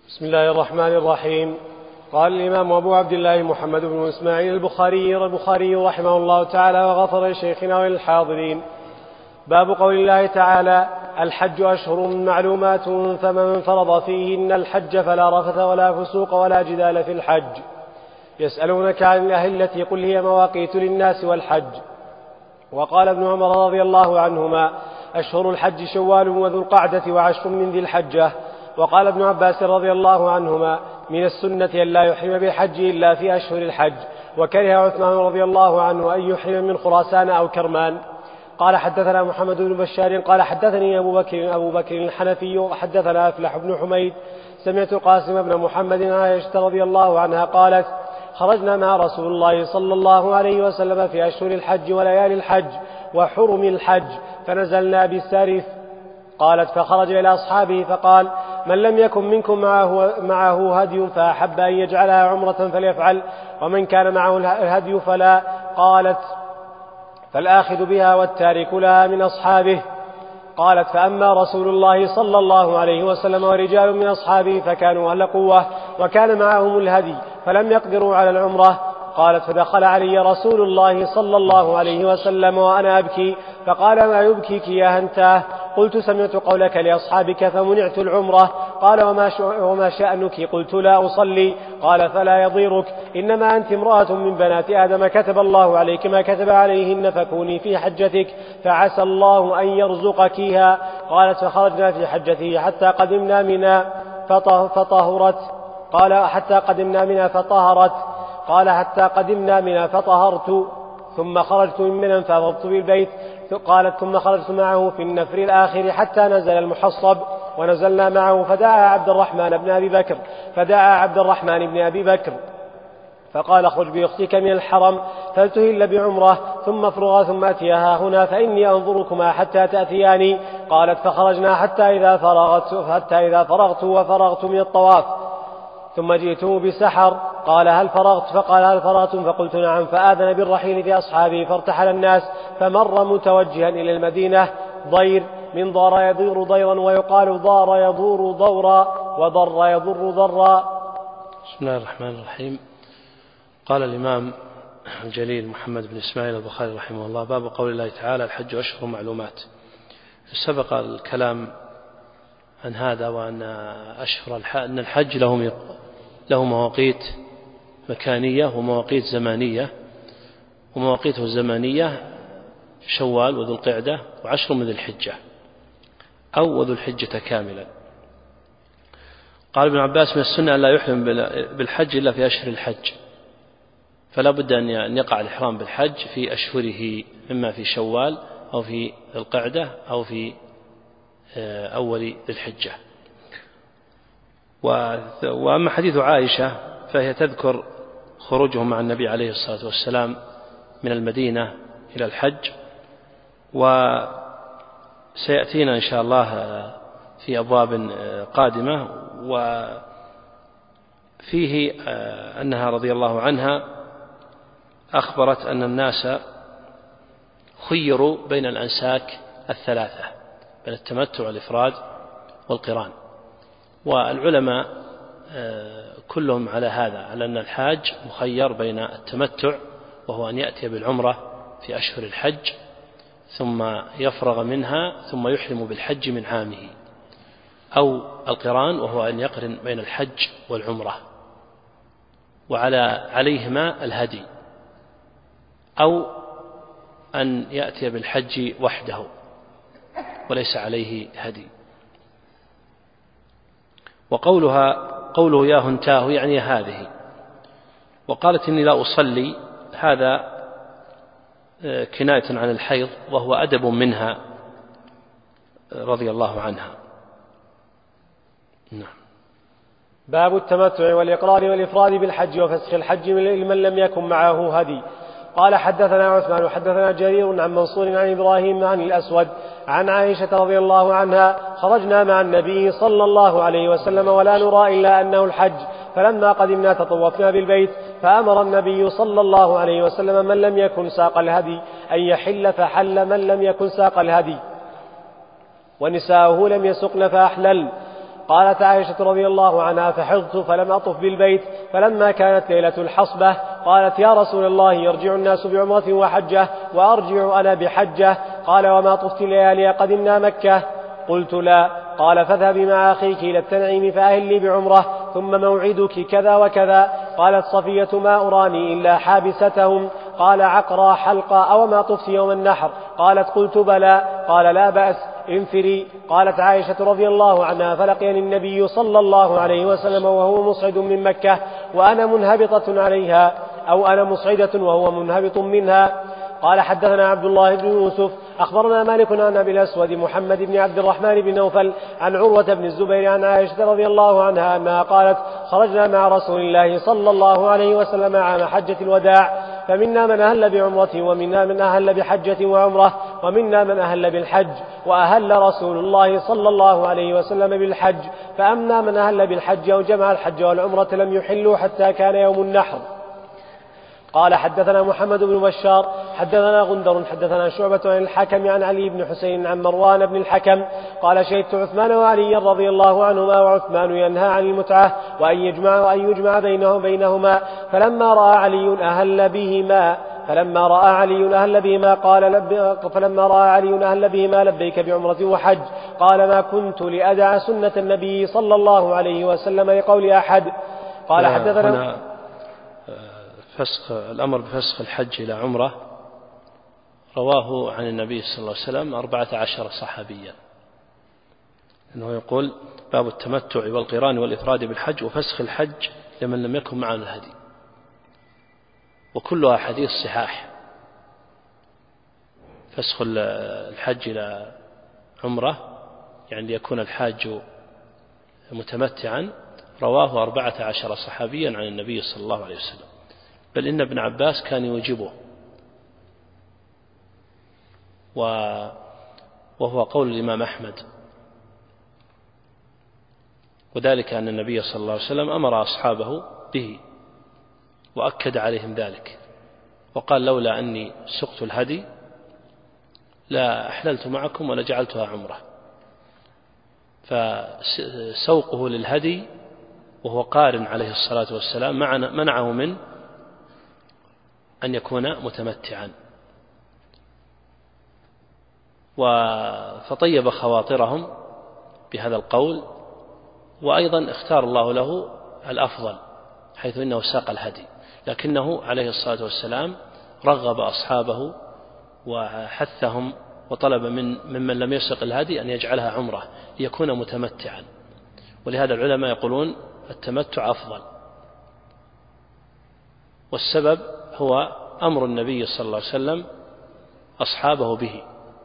بسم الله الرحمن الرحيم. قال الإمام أبو عبد الله محمد بن إسماعيل البخاري رحمه الله تعالى وغفر لشيخنا وللحاضرين. باب قول الله تعالى: الحج أشهر معلومات فمن فرض فيهن الحج فلا رفث ولا فسوق ولا جدال في الحج. يسألونك عن الأهلة قل هي مواقيت للناس والحج. وقال ابن عمر رضي الله عنهما: أشهر الحج شوال وذو القعدة وعشر من ذي الحجة. وقال ابن عباس رضي الله عنهما: من السنة أن لا يحرم بالحج إلا في أشهر الحج. وكره عثمان رضي الله عنه أن يحرم من خراسان أو كرمان. قال حدثنا محمد بن بشار قال حدثني أبو بكر الحنفي حدثنا أفلح بن حميد سمعت القاسم بن محمد عن عائشة رضي الله عنها قالت: خرجنا مع رسول الله صلى الله عليه وسلم في أشهر الحج وليالي الحج وحرم الحج فنزلنا بالسارف. قالت: فخرج إلى أصحابه فقال: من لم يكن منكم معه هدي فأحب أن يجعلها عمرة فليفعل، ومن كان معه الهدي فلا. قالت: فالآخذ بها والتارك لها من أصحابه. قالت: فأما رسول الله صلى الله عليه وسلم ورجال من أصحابه فكانوا أهل قوة وكان معهم الهدي فلم يقدروا على العمرة. قالت: فدخل علي رسول الله صلى الله عليه وسلم وأنا أبكي فقال: ما يبكيك يا هنتاه؟ قلت: سمعت قولك لأصحابك فمنعت العمرة. قال: وما شأنك؟ قلت: لا أصلي. قال: فلا يضيرك، إنما أنت امرأة من بنات آدم كتب الله عليك ما كتب عليهن فكوني في حجتك فعسى الله أن يرزقكيها. قالت: فخرجنا في حجته حتى قدمنا منى فطهرت. قال: حتى قدمنا منى فطهرت. قال: حتى قدمنا منى فطهرت ثم خرجت من منى فأفضت بالبيت. قالت: ثم خرجت معه في النفر الآخر حتى نزل المحصب ونزلنا معه فدعا عبد الرحمن بن أبي بكر فقال: اخرج بأختك من الحرم فلتهل بعمرة ثم افرغا ثم أتيها هنا فإني أنظركما حتى تأتياني. قالت: فخرجنا حتى إذا فرغت وفرغت من الطواف ثم جئته بسحر. قال: هل فرغت؟ فقال: هل فرغتم؟ فقلت: نعم. فآذن بالرحيل في أصحابه فارتحل الناس فمر متوجها إلى المدينة ضير من ضار يضير ضيرا ويقال ضار يضور ضورا وضر يضر ضرا. بسم الله الرحمن الرحيم. قال الإمام الجليل محمد بن إسماعيل البخاري رحمه الله: باب قول الله تعالى: الحج أشهر معلومات. سبق الكلام عن هذا وأن أن الحج له مواقيت مكانية ومواقيت زمانية، ومواقيته الزمانية شوال وذو القعدة وعشر من ذي الحجة أو وذو الحجة كاملا. قال ابن عباس: من السنة أن لا يحرم بالحج إلا في أشهر الحج، فلا بد أن يقع الإحرام بالحج في أشهره، إما في شوال أو في ذو القعدة أو في أول ذي الحجة. وأما حديث عائشة فهي تذكر خروجهم مع النبي عليه الصلاة والسلام من المدينة إلى الحج، وسيأتينا إن شاء الله في أبواب قادمة. وفيه أنها رضي الله عنها أخبرت أن الناس خيروا بين الأنساك الثلاثة، بين التمتع والإفراد والقران، والعلماء كلهم على هذا، على أن الحاج مخير بين التمتع وهو أن يأتي بالعمرة في أشهر الحج ثم يفرغ منها ثم يحرم بالحج من عامه، أو القران وهو أن يقرن بين الحج والعمرة عليهما الهدي، أو أن يأتي بالحج وحده وليس عليه هدي. وقوله يا هنتاه يعني هذه. وقالت: إني لا أصلي، هذا كناية عن الحيض وهو أدب منها رضي الله عنها. نعم. باب التمتع والإقرار والإفراد بالحج وفسخ الحج لمن لم يكن معه هدي. قال حدثنا عثمان حدثنا جرير عن منصور عن إبراهيم عن الأسود عن عائشة رضي الله عنها: خرجنا مع النبي صلى الله عليه وسلم ولا نرى إلا أنه الحج، فلما قدمنا تطوفنا بالبيت فأمر النبي صلى الله عليه وسلم من لم يكن ساق الهدي أن يحل فحل من لم يكن ساق الهدي، ونساؤه لم يسقن فأحلل. قالت عائشة رضي الله عنها: فحضت فلم أطف بالبيت، فلما كانت ليلة الحصبة قالت: يا رسول الله، يرجع الناس بعمرة وحجة وأرجع أنا بحجة. قال: وما طفت ليالي قدمنا مكة؟ قلت: لا. قال: فاذهبي مع أخيك إلى التنعيم فأهلي بعمرة، ثم موعدك كذا وكذا. قالت صفية: ما أراني إلا حابستهم. قال: عقرى حلقة، أو ما طفت يوم النحر؟ قالت: قلت: بلى. قال: لا بأس، انفري. قالت عائشة رضي الله عنها: فلقيني النبي صلى الله عليه وسلم وهو مصعد من مكة وأنا منهبطة عليها، أو أنا مصعدة وهو منهبط منها. قال: حدثنا عبد الله بن يوسف أخبرنا مالك عن أبي الأسود محمد بن عبد الرحمن بن نوفل عن عروة بن الزبير عن عائشة رضي الله عنها أنها قالت: خرجنا مع رسول الله صلى الله عليه وسلم عام حجة الوداع، فمنا من أهل بعمرة، ومنا من أهل بحجة وعمرة، ومنا من أهل بالحج، وأهل رسول الله صلى الله عليه وسلم بالحج، فأما من أهل بالحج أو جمع الحج والعمرة لم يحلوا حتى كان يوم النحر. قال: حدثنا محمد بن بشار حدثنا غندر حدثنا شعبة عن الحكم عن علي بن حسين عن مروان بن الحكم قال: شهدت عثمان وعلي رضي الله عنهما، وعثمان ينهى عن المتعة وأن يجمع بينهما، فلما رأى علي أهل بهما لبيك بعمرة وحج. قال: ما كنت لأدع سنة النبي صلى الله عليه وسلم لقول أحد. قال: حدثنا الأمر بفسخ الحج إلى عمرة رواه عن النبي صلى الله عليه وسلم 14 صحابيا، أنه يقول: باب التمتع والقران والإفراد بالحج وفسخ الحج لمن لم يكن معنا الهدي، وكلها حديث صحاح. فسخ الحج إلى عمرة يعني ليكون الحاج متمتعا رواه 14 صحابيا عن النبي صلى الله عليه وسلم، بل إن ابن عباس كان يوجبه، وهو قول الإمام أحمد، وذلك أن النبي صلى الله عليه وسلم أمر أصحابه به وأكد عليهم ذلك، وقال: لولا أني سقت الهدي لا أحللت معكم ولا جعلتها عمرة. فسوقه للهدي وهو قارن عليه الصلاة والسلام منعه من أن يكون متمتعا، فطيب خواطرهم بهذا القول، وأيضا اختار الله له الأفضل حيث إنه ساق الهدي، لكنه عليه الصلاة والسلام رغب أصحابه وحثهم وطلب ممن لم يسق الهدي أن يجعلها عمرة ليكون متمتعا. ولهذا العلماء يقولون التمتع أفضل، والسبب هو أمر النبي صلى الله عليه وسلم أصحابه به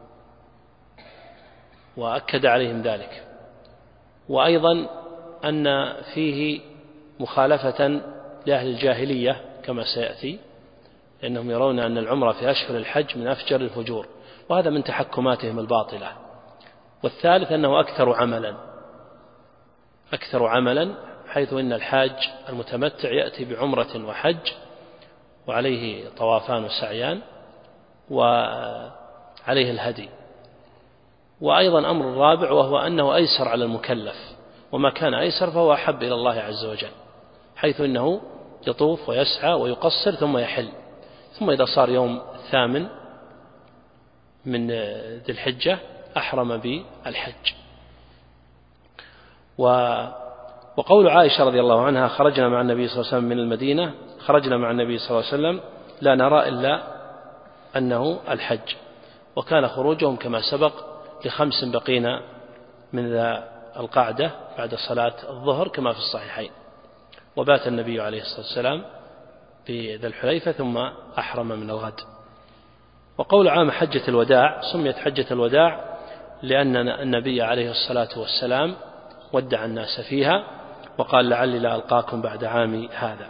وأكد عليهم ذلك، وأيضا أن فيه مخالفة لأهل الجاهلية كما سيأتي، لأنهم يرون أن العمرة في أشهر الحج من أفجر الفجور، وهذا من تحكماتهم الباطلة. والثالث أنه أكثر عملا حيث إن الحاج المتمتع يأتي بعمرة وحج وعليه طوافان وسعيان وعليه الهدي. وأيضا أمر الرابع وهو أنه أيسر على المكلف، وما كان أيسر فهو أحب إلى الله عز وجل، حيث إنه يطوف ويسعى ويقصر ثم يحل، ثم إذا صار يوم 8 من ذي الحجة أحرم بالحج. وقول عائشة رضي الله عنها: خرجنا مع النبي صلى الله عليه وسلم من المدينة، خرجنا مع النبي صلى الله عليه وسلم لا نرى إلا أنه الحج، وكان خروجهم كما سبق ل5 بقين من ذا القعدة بعد صلاة الظهر كما في الصحيحين، وبات النبي عليه الصلاة والسلام في ذا الحليفة ثم أحرم من الغد. وقول عام حجة الوداع سميت حجة الوداع لأن النبي عليه الصلاة والسلام ودع الناس فيها وقال: لعلي لا ألقاكم بعد عامي هذا،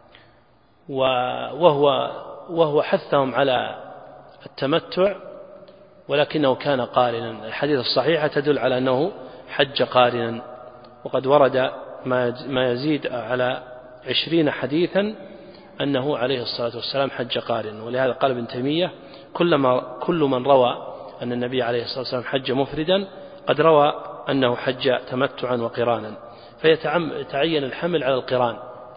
وهو حثهم على التمتع، ولكنه كان قارنا. الحديث الصحيحة تدل على أنه حج قارنا، وقد ورد ما يزيد على 20 حديثا أنه عليه الصلاة والسلام حج قارنا. ولهذا قال ابن تيمية: كل من روى أن النبي عليه الصلاة والسلام حج مفردا قد روى أنه حج تمتعا وقرانا، فيتعين الحمل على القران.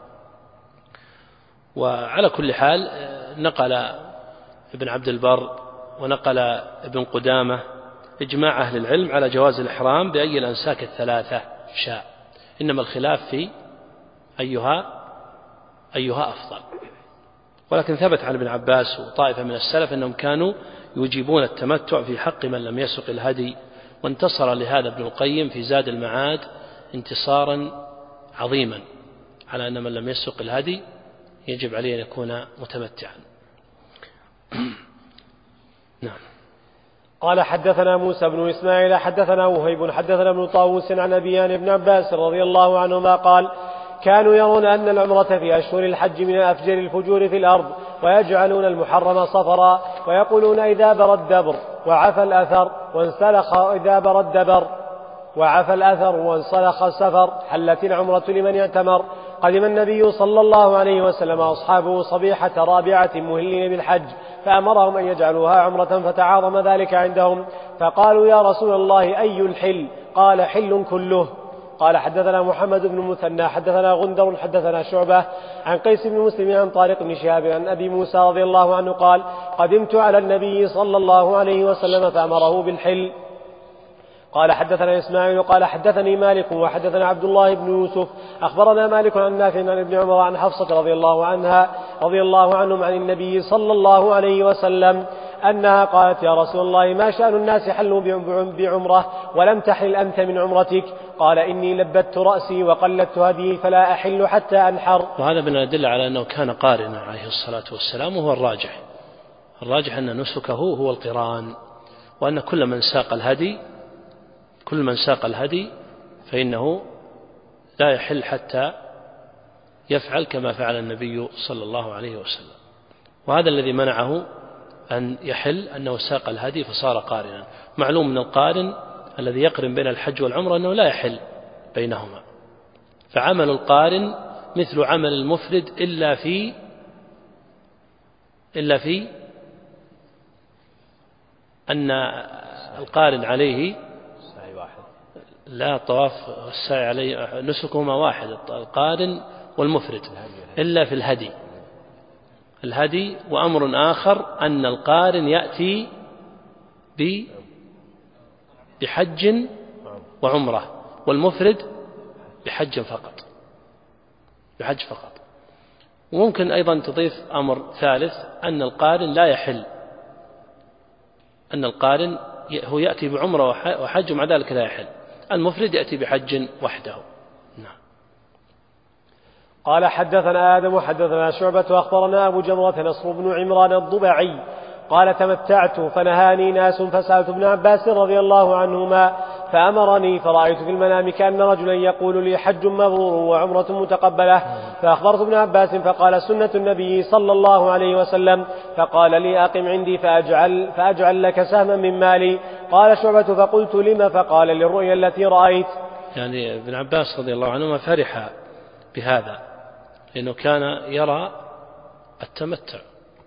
وعلى كل حال نقل ابن عبد البر ونقل ابن قدامة إجماع أهل العلم على جواز الإحرام بأي الأنساك الثلاثة شاء، إنما الخلاف في أيها أفضل. ولكن ثبت عن ابن عباس وطائفة من السلف أنهم كانوا يجيبون التمتع في حق من لم يسق الهدي، وانتصر لهذا ابن القيم في زاد المعاد انتصارا عظيما على أن من لم يسق الهدي يجب عليه أن يكون متمتعا. نعم. قال حدثنا موسى بن إسماعيل حدثنا وهيب حدثنا ابن طاووس عن أبيان بن عباس رضي الله عنهما قال: كانوا يرون أن العمرة في أشهر الحج من أفجر الفجور في الأرض، ويجعلون المحرم صفرا، ويقولون إذا بر الدبر وعفى الأثر وانسلخ السفر حلت العمرة لمن اعتمر. قدم النبي صلى الله عليه وسلم أصحابه صبيحة رابعة مهلين بالحج، فأمرهم أن يجعلوها عمرة، فتعاظم ذلك عندهم، فقالوا: يا رسول الله أي الحل؟ قال: حل كله. قال حدثنا محمد بن المثنى حدثنا غندر حدثنا شعبة عن قيس بن مسلم عن طارق بن شهاب عن أبي موسى رضي الله عنه قال: قدمت على النبي صلى الله عليه وسلم فأمره بالحل. قال حدثنا إسماعيل قال حدثني مالك وحدثنا عبد الله بن يوسف أخبرنا مالك عن نافع عن ابن عمر عن حفصة رضي الله عنهم عن النبي صلى الله عليه وسلم أنها قالت: يا رسول الله ما شأن الناس حلوا بعمرة ولم تحل أنت من عمرتك؟ قال: إني لبت رأسي وقلدت هدي فلا أحل حتى أنحر. وهذا من الأدلة على أنه كان قارنا عليه الصلاة والسلام، وهو الراجح أن نسكه هو القران، وأن كل من ساق الهدي فإنه لا يحل حتى يفعل كما فعل النبي صلى الله عليه وسلم. وهذا الذي منعه أن يحل أنه ساق الهدي فصار قارنا. معلوم من القارن الذي يقرن بين الحج والعمرة أنه لا يحل بينهما، فعمل القارن مثل عمل المفرد إلا في أن القارن عليه لا الطواف والسعي عليه نسكهما واحد، القارن والمفرد، إلا في الهدي. وأمر آخر أن القارن يأتي بحج وعمرة، والمفرد بحج فقط. وممكن أيضا تضيف أمر ثالث، أن القارن لا يحل، أن القارن هو يأتي بعمرة وحج ومع ذلك لا يحل، المفرد يأتي بحج وحده. نعم. قال حدثنا آدم وحدثنا شعبة وأخبرنا أبو جمرة نصر بن عمران الضبعي قال: تمتعت فنهاني ناس فسألت ابن عباس رضي الله عنهما فأمرني، فرأيت في المنام كأن رجلا يقول لي: حج مبرور وعمرة متقبلة. فأخبرت ابن عباس فقال: سنة النبي صلى الله عليه وسلم. فقال لي: أقم عندي فأجعل لك سهما من مالي. قال شعبة: فقلت: لما؟ فقال: للرؤيا التي رأيت. يعني ابن عباس رضي الله عنهما فرح بهذا، لأنه كان يرى التمتع،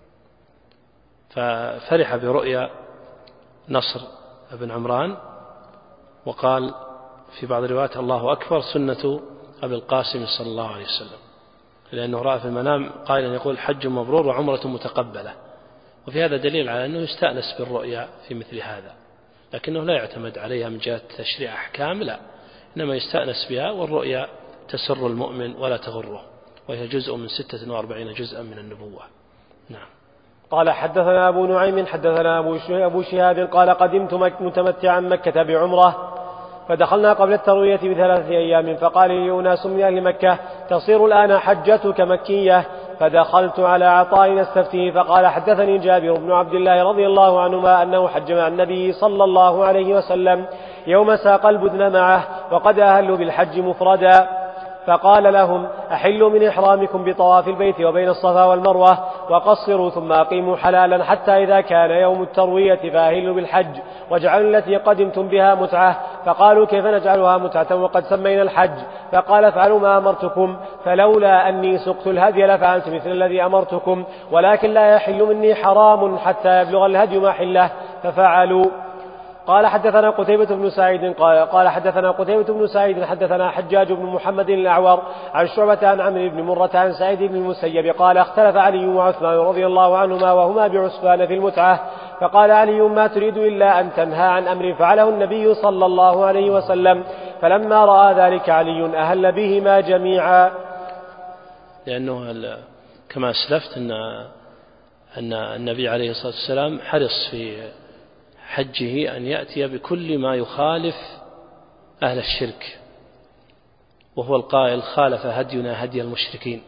ففرح برؤيا نصر بن عمران، وقال في بعض الروايات: الله أكبر سنة أبي القاسم صلى الله عليه وسلم، لأنه رأى في المنام قائلا يقول: حج مبرور وعمرة متقبلة. وفي هذا دليل على أنه يستأنس بالرؤيا في مثل هذا، لكنه لا يعتمد عليها من جهة تشريع أحكام، لا، إنما يستأنس بها، والرؤيا تسر المؤمن ولا تغره، وهي جزء من 46 جزءا من النبوة. نعم. قال حدثنا أبو نعيم حدثنا أبو شهاب قال: قدمت متمتعا مكة بعمرة، فدخلنا قبل التروية ب3 أيام، فقال لي أناس من أهل مكة: تصير الآن حجتك مكية. فدخلت على عطاء نستفتيه، فقال: حدثني جابر بن عبد الله رضي الله عنهما أنه حج مع النبي صلى الله عليه وسلم يوم ساق البدن معه، وقد أهلوا بالحج مفردا، فقال لهم: أحلوا من إحرامكم بطواف البيت وبين الصفا والمروة، وقصروا ثم أقيموا حلالا حتى إذا كان يوم التروية فأهلوا بالحج، واجعلوا التي قدمتم بها متعة. فقالوا: كيف نجعلها متعة وقد سمينا الحج؟ فقال: افعلوا ما أمرتكم، فلولا أني سقت الهدي لفعلت مثل الذي أمرتكم، ولكن لا يحل مني حرام حتى يبلغ الهدي محله، ففعلوا. قال حدثنا قتيبة بن سعيد قال حدثنا قتيبة بن سعيد حدثنا حجاج بن محمد الأعور عن شعبة عن عمرو بن مرة عن سعيد بن المسيب قال اختلف علي وعثمان رضي الله عنهما وهما بعسفان في المتعة، فقال علي ما تريد إلا أن تنهى عن أمر فعله النبي صلى الله عليه وسلم، فلما رأى ذلك علي أهل بهما جميعا. لأنه كما أسلفت أن النبي عليه الصلاة والسلام حرص في حجه أن يأتي بكل ما يخالف أهل الشرك، وهو القائل خالف هدينا هدي المشركين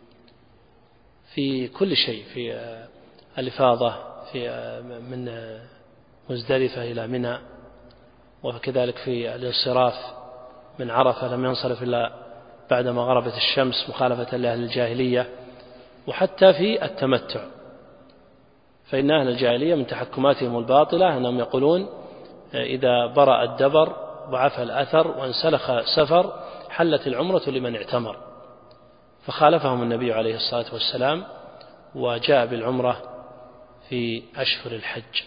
في كل شيء، في الإفاضة من مزدلفة إلى منى، وكذلك في الانصراف من عرفة لم ينصرف إلا بعدما غربت الشمس مخالفة لأهل الجاهلية، وحتى في التمتع، فإن أهل الجاهلية من تحكماتهم الباطلة أنهم يقولون إذا برأ الدبر وعفى الأثر وانسلخ سفر حلت العمرة لمن اعتمر، فخالفهم النبي عليه الصلاة والسلام وجاء بالعمرة في أشهر الحج.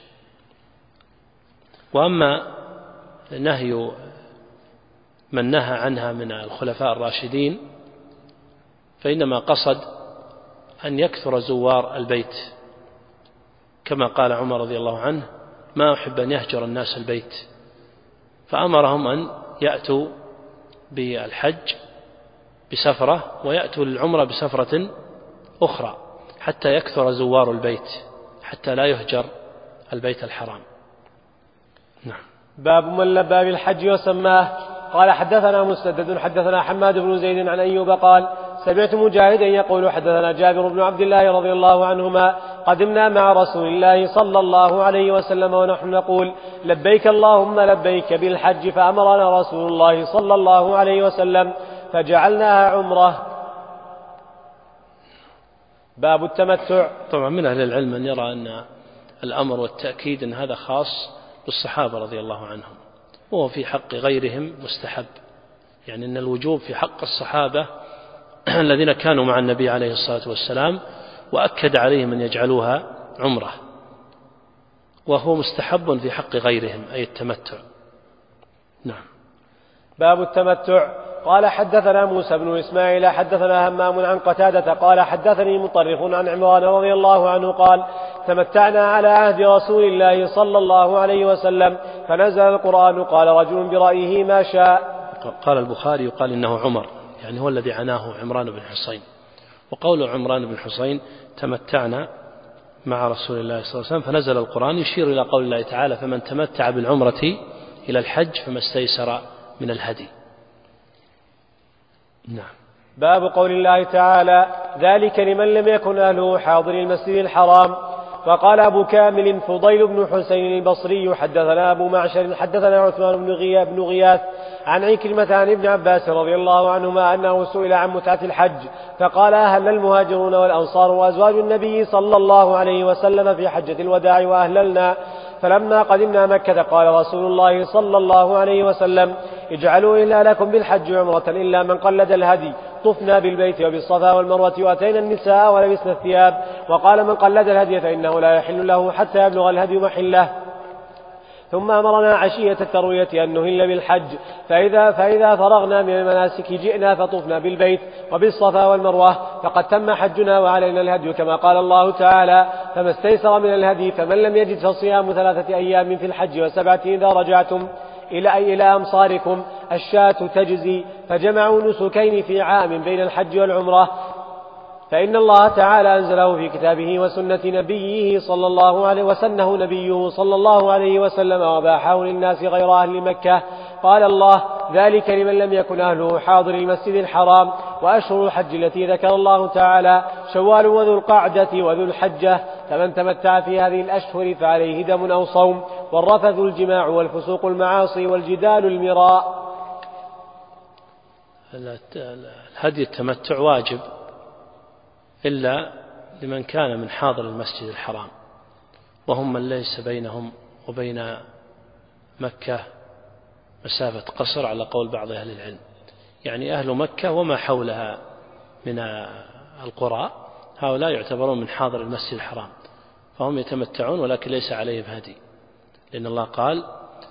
وأما نهي من نهى عنها من الخلفاء الراشدين فإنما قصد أن يكثر زوار البيت، كما قال عمر رضي الله عنه ما أحب أن يهجر الناس البيت، فأمرهم أن يأتوا بالحج بسفرة ويأتوا للعمرة بسفرة أخرى حتى يكثر زوار البيت، حتى لا يهجر البيت الحرام. نعم. باب من لبى بالحج وسماه. قال حدثنا مسدد حدثنا حماد بن زيد عن أيوب قال سمعت مجاهدا يقول حدثنا جابر بن عبد الله رضي الله عنهما قدمنا مع رسول الله صلى الله عليه وسلم ونحن نقول لبيك اللهم لبيك بالحج، فأمرنا رسول الله صلى الله عليه وسلم فجعلناها عمرة. باب التمتع. طبعا من أهل العلم من يرى أن الأمر والتأكيد أن هذا خاص بالصحابة رضي الله عنهم، وهو في حق غيرهم مستحب، يعني أن الوجوب في حق الصحابة الذين كانوا مع النبي عليه الصلاة والسلام، وأكد عليهم أن يجعلوها عمرة، وهو مستحب في حق غيرهم أي التمتع. نعم. باب التمتع. قال حدثنا موسى بن إسماعيل حدثنا همام عن قتادة قال حدثني مطرف عن عمران رضي الله عنه قال تمتعنا على عهد رسول الله صلى الله عليه وسلم فنزل القرآن قال رجل برأيه ما شاء. قال البخاري يقال إنه عمر، يعني هو الذي عناه عمران بن حصين، وقول عمران بن حصين تمتعنا مع رسول الله صلى الله عليه وسلم فنزل القرآن يشير إلى قول الله تعالى فمن تمتع بالعمرة إلى الحج فما استيسر من الهدي. نعم. باب قول الله تعالى ذلك لمن لم يكن أهله حاضر المسجد الحرام. وقال أبو كامل فضيل بن حسين البصري حدثنا أبو معشر حدثنا عثمان بن غياث عن عكرمة عن ابن عباس رضي الله عنهما أنه سئل عن متعة الحج فقال أهل المهاجرون والأنصار وأزواج النبي صلى الله عليه وسلم في حجة الوداع وأهللنا، فلما قدمنا مكة قال رسول الله صلى الله عليه وسلم اجعلوا إلا لكم بالحج عمرة إلا من قلد الهدي، طفنا بالبيت وبالصفا والمروة وأتينا النساء ولبسنا الثياب. وقال من قلد الهدي فإنه لا يحل له حتى يبلغ الهدي محله. ثم أمرنا عشية التروية أن نهل بالحج، فإذا فرغنا من المناسك جئنا فطفنا بالبيت وبالصفا والمروة فقد تم حجنا وعلينا الهدي، كما قال الله تعالى فما استيسر من الهدي فمن لم يجد فصيام 3 أيام في الحج و7 إذا رجعتم إلى أمصاركم، الشاة تجزي. فجمعوا نسكين في عام بين الحج والعمرة، فإن الله تعالى أنزله في كتابه وسنة نبيه صلى الله عليه وسنه نبيه صلى الله عليه وسلم وباحه للناس غير أهل مكة. قال الله ذلك لمن لم يكن أهله حاضر المسجد الحرام. وأشهر الحج التي ذكر الله تعالى شوال وذو القعدة وذو الحجة، فمن تمتع في هذه الأشهر فعليه دم أو صوم، والرفث الجماع والفسوق المعاصي والجدال المراء. الهدي التمتع واجب إلا لمن كان من حاضر المسجد الحرام، وهم من ليس بينهم وبين مكة مسافة قصر على قول بعض أهل العلم، يعني أهل مكة وما حولها من القرى هؤلاء يعتبرون من حاضر المسجد الحرام، فهم يتمتعون ولكن ليس عليهم هدي، لأن الله قال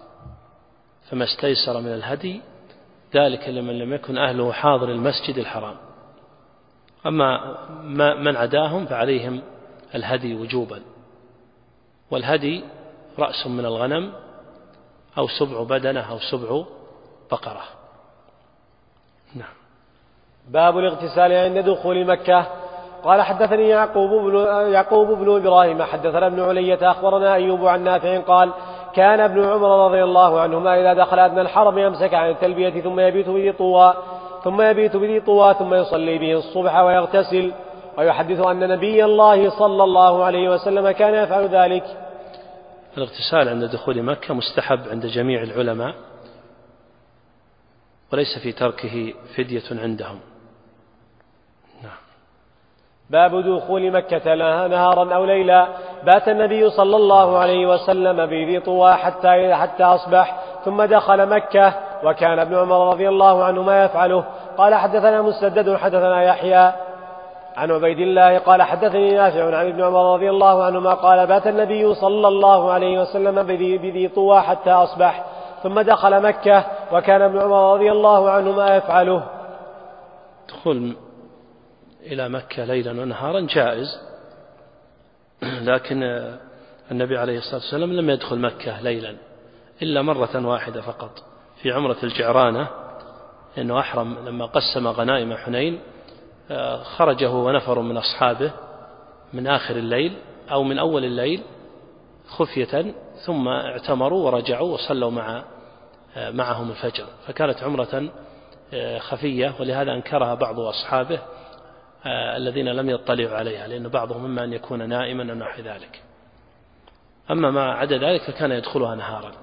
فما استيسر من الهدي ذلك لمن لم يكن أهله حاضر المسجد الحرام. أما من عداهم فعليهم الهدي وجوبا، والهدي رأس من الغنم أو سبع بدنة أو سبع بقرة. نعم. باب الاغتسال عند دخول مكة. قال حدثني يعقوب بن إبراهيم حدثنا ابن علية أخبرنا أيوب عن نافع قال كان ابن عمر رضي الله عنهما إذا دخل أدنى الحرم يمسك عن التلبية ثم يبيت بذي طوى ثم يصلي به الصبح ويغتسل، ويحدث أن نبي الله صلى الله عليه وسلم كان يفعل ذلك. الاغتسال عند دخول مكة مستحب عند جميع العلماء، وليس في تركه فدية عندهم. باب دخول مكة نهارا أو ليلا. بات النبي صلى الله عليه وسلم بذي طوى حتى أصبح ثم دخل مكة، وكان ابن عمر رضي الله عنهما يفعله. قال حدثنا مسدد حدثنا يحيى عن عبيد الله قال حدثني نافع عن ابن عمر رضي الله عنهما قال بات النبي صلى الله عليه وسلم بذي طوى حتى أصبح ثم دخل مكة، وكان ابن عمر رضي الله عنهما يفعله. دخول إلى مكة ليلا ونهارا جائز، لكن النبي عليه الصلاة والسلام لم يدخل مكة ليلا إلا مرة واحدة فقط في عمرة الجعرانة، لأنه أحرم لما قسم غنائم حنين، خرجه ونفر من أصحابه من آخر الليل أو من أول الليل خفية، ثم اعتمروا ورجعوا وصلوا معهم الفجر، فكانت عمرة خفية، ولهذا أنكرها بعض أصحابه الذين لم يطلعوا عليها، لأن بعضهم إما أن يكون نائما أو نحو ذلك. أما ما عدا ذلك فكان يدخلها نهارا.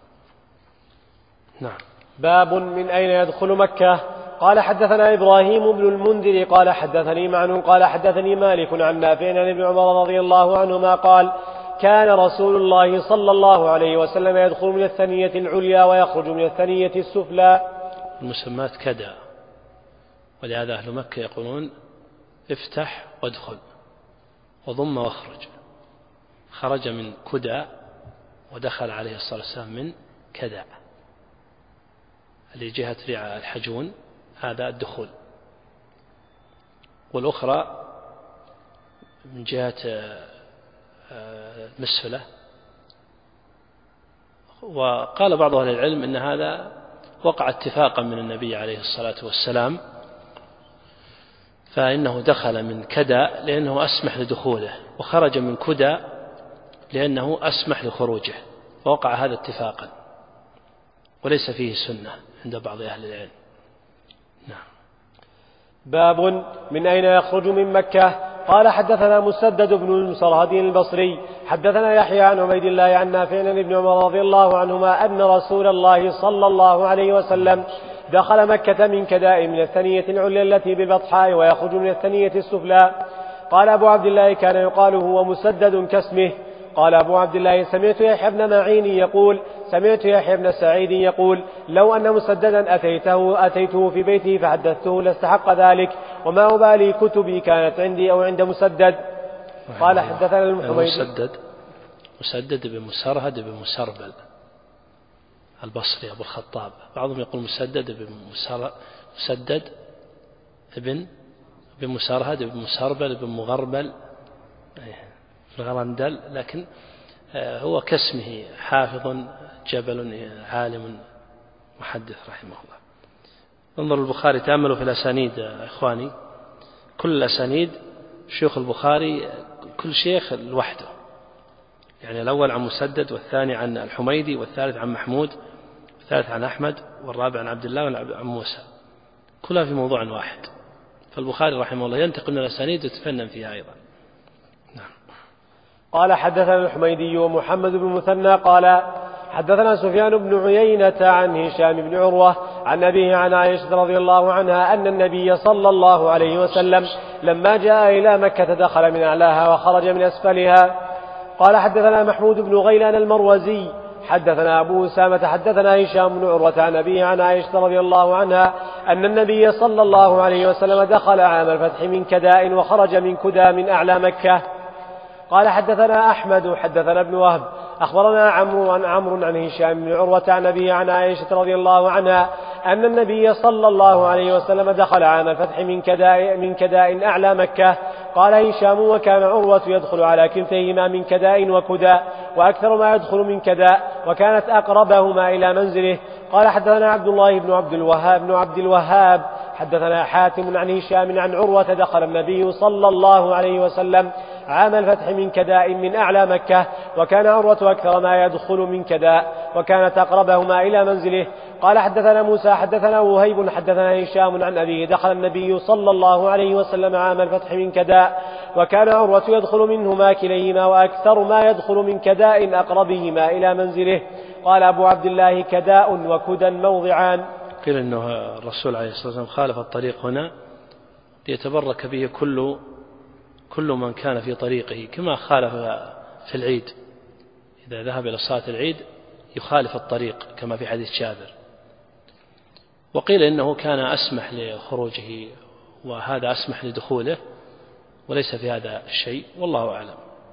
نعم. باب من أين يدخل مكة. قال حدثنا إبراهيم بن المنذر قال حدثني معن قال حدثني مالك عن نافع عن ابن عمر رضي الله عنهما قال كان رسول الله صلى الله عليه وسلم يدخل من الثنية العليا ويخرج من الثنية السفلى. المسمات كدا، ولهذا أهل مكة يقولون افتح وادخل وضم واخرج. خرج من كدا ودخل عليه الصلاة والسلام من كدا لجهة رعاء الحجون، هذا الدخول. والأخرى من جهة مسفلة. وقال بعض أهل العلم إن هذا وقع اتفاقا من النبي عليه الصلاة والسلام، فإنه دخل من كدا لأنه أسمح لدخوله، وخرج من كدا لأنه أسمح لخروجه، ووقع هذا اتفاقا، وليس فيه سنة عند بعض أهل العلم. نعم. باب من أين يخرج من مكة. قال حدثنا مسدد بن المسرهدي البصري حدثنا يحيى عن عبيد الله عن نافع عن ابن عمر رضي الله عنهما أن رسول الله صلى الله عليه وسلم دخل مكة من كداء من الثنية العليا التي بالبطحاء ويخرج من الثنية السفلى. قال أبو عبد الله كان يقال هو مسدد كاسمه. قال أبو عبد الله سمعت يحيى بن معين يقول سمعت يحيى بن سعيد يقول لو أن مسددا أتيته في بيته فحدثته لاستحق ذلك، وما أبالي كتبي كانت عندي أو عند مسدد. قال حدثنا المحميدي مسدد بن مسرهد بن مسربل البصري أبو الخطاب، بعضهم يقول مسدد بن مسرهد بن مسربل بن مغربل في الغرندل، لكن هو كاسمه، حافظ جبل عالم محدث رحمه الله. انظر البخاري، تأملوا في الأسانيد إخواني، كل الأسانيد شيوخ البخاري كل شيخ لوحده، يعني الأول عن مسدد، والثاني عن الحميدي، والثالث عن محمود، والثالث عن أحمد، والرابع عن عبد الله، وعن موسى، كلها في موضوع واحد. فالبخاري رحمه الله ينتقل من الأسانيد ويتفنن فيها أيضا. نعم. قال حدثنا الحميدي ومحمد بن مثنى قال حدثنا سفيان بن عيينة عن هشام بن عروة عن أبيه عن عائشة رضي الله عنها أن النبي صلى الله عليه وسلم لما جاء إلى مكة دخل من أعلاها وخرج من أسفلها. قال حدثنا محمود بن غيلان المروزي حدثنا أبو أسامة حدثنا هشام بن عروة عن أبيه عن عائشة رضي الله عنها أن النبي صلى الله عليه وسلم دخل عام الفتح من كداء وخرج من كدا من أعلى مكة. قال حدثنا أحمد حدثنا ابن وهب أخبرنا عمرو عن هشام بن عروة عن أبيه عن عائشة رضي الله عنها أن النبي صلى الله عليه وسلم دخل عام الفتح من كداء أعلى مكة. قال هشام: وكان عروة يدخل على كلتيهما من كداء وكداء، وأكثر ما يدخل من كداء، وكانت أقربهما إلى منزله. قال حدثنا عبد الله بن عبد الوهاب حدثنا حاتم عن هشام عن عروة: دخل النبي صلى الله عليه وسلم عام الفتح من كداء من أعلى مكة، وكان عروة أكثر ما يدخل من كداء، وكانت أقربهما إلى منزله. قال حدثنا موسى حدثنا وهيب حدثنا هشام عن أبيه: دخل النبي صلى الله عليه وسلم عام الفتح من كداء، وكان عروة يدخل منهما كليهما، وأكثر ما يدخل من كداء أقربهما إلى منزله. قال أبو عبد الله: كداء وكدى موضعان. قيل أنه الرسول عليه الصلاة والسلام خالف الطريق هنا ليتبرك به كل من كان في طريقه، كما خالف في العيد، إذا ذهب إلى صلاة العيد يخالف الطريق كما في حديث جابر. وقيل إنه كان أسمح لخروجه وهذا أسمح لدخوله، وليس في هذا الشيء، والله أعلم.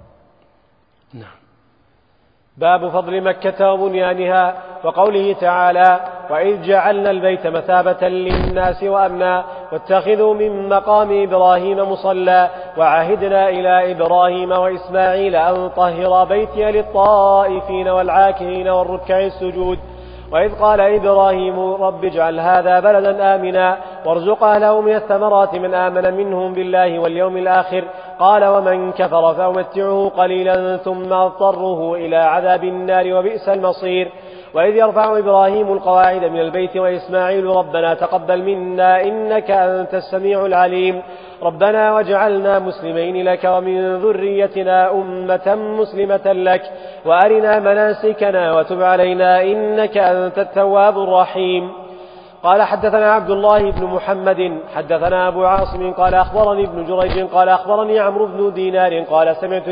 نعم. باب فضل مكة وبنيانها، وقوله تعالى: وإذ جعلنا البيت مثابة للناس وأمنا واتخذوا من مقام إبراهيم مصلى وعهدنا إلى إبراهيم وإسماعيل أن طهر بيتي للطائفين والعاكفين والركع السجود. وإذ قال إبراهيم: رب اجعل هذا بلدا آمنا وارزق أهله من الثمرات من آمن منهم بالله واليوم الآخر. قال: ومن كفر فأمتعه قليلا ثم أضطره إلى عذاب النار وبئس المصير. وإذ يرفع إبراهيم القواعد من البيت وإسماعيل ربنا تقبل منا إنك أنت السميع العليم. ربنا واجعلنا مسلمين لك ومن ذريتنا أمة مسلمة لك وأرنا مناسكنا وتب علينا إنك أنت التواب الرحيم. قال حدثنا عبد الله بن محمد حدثنا أبو عاصم قال أخبرني ابن جريج قال أخبرني عمرو بن دينار قال سمعت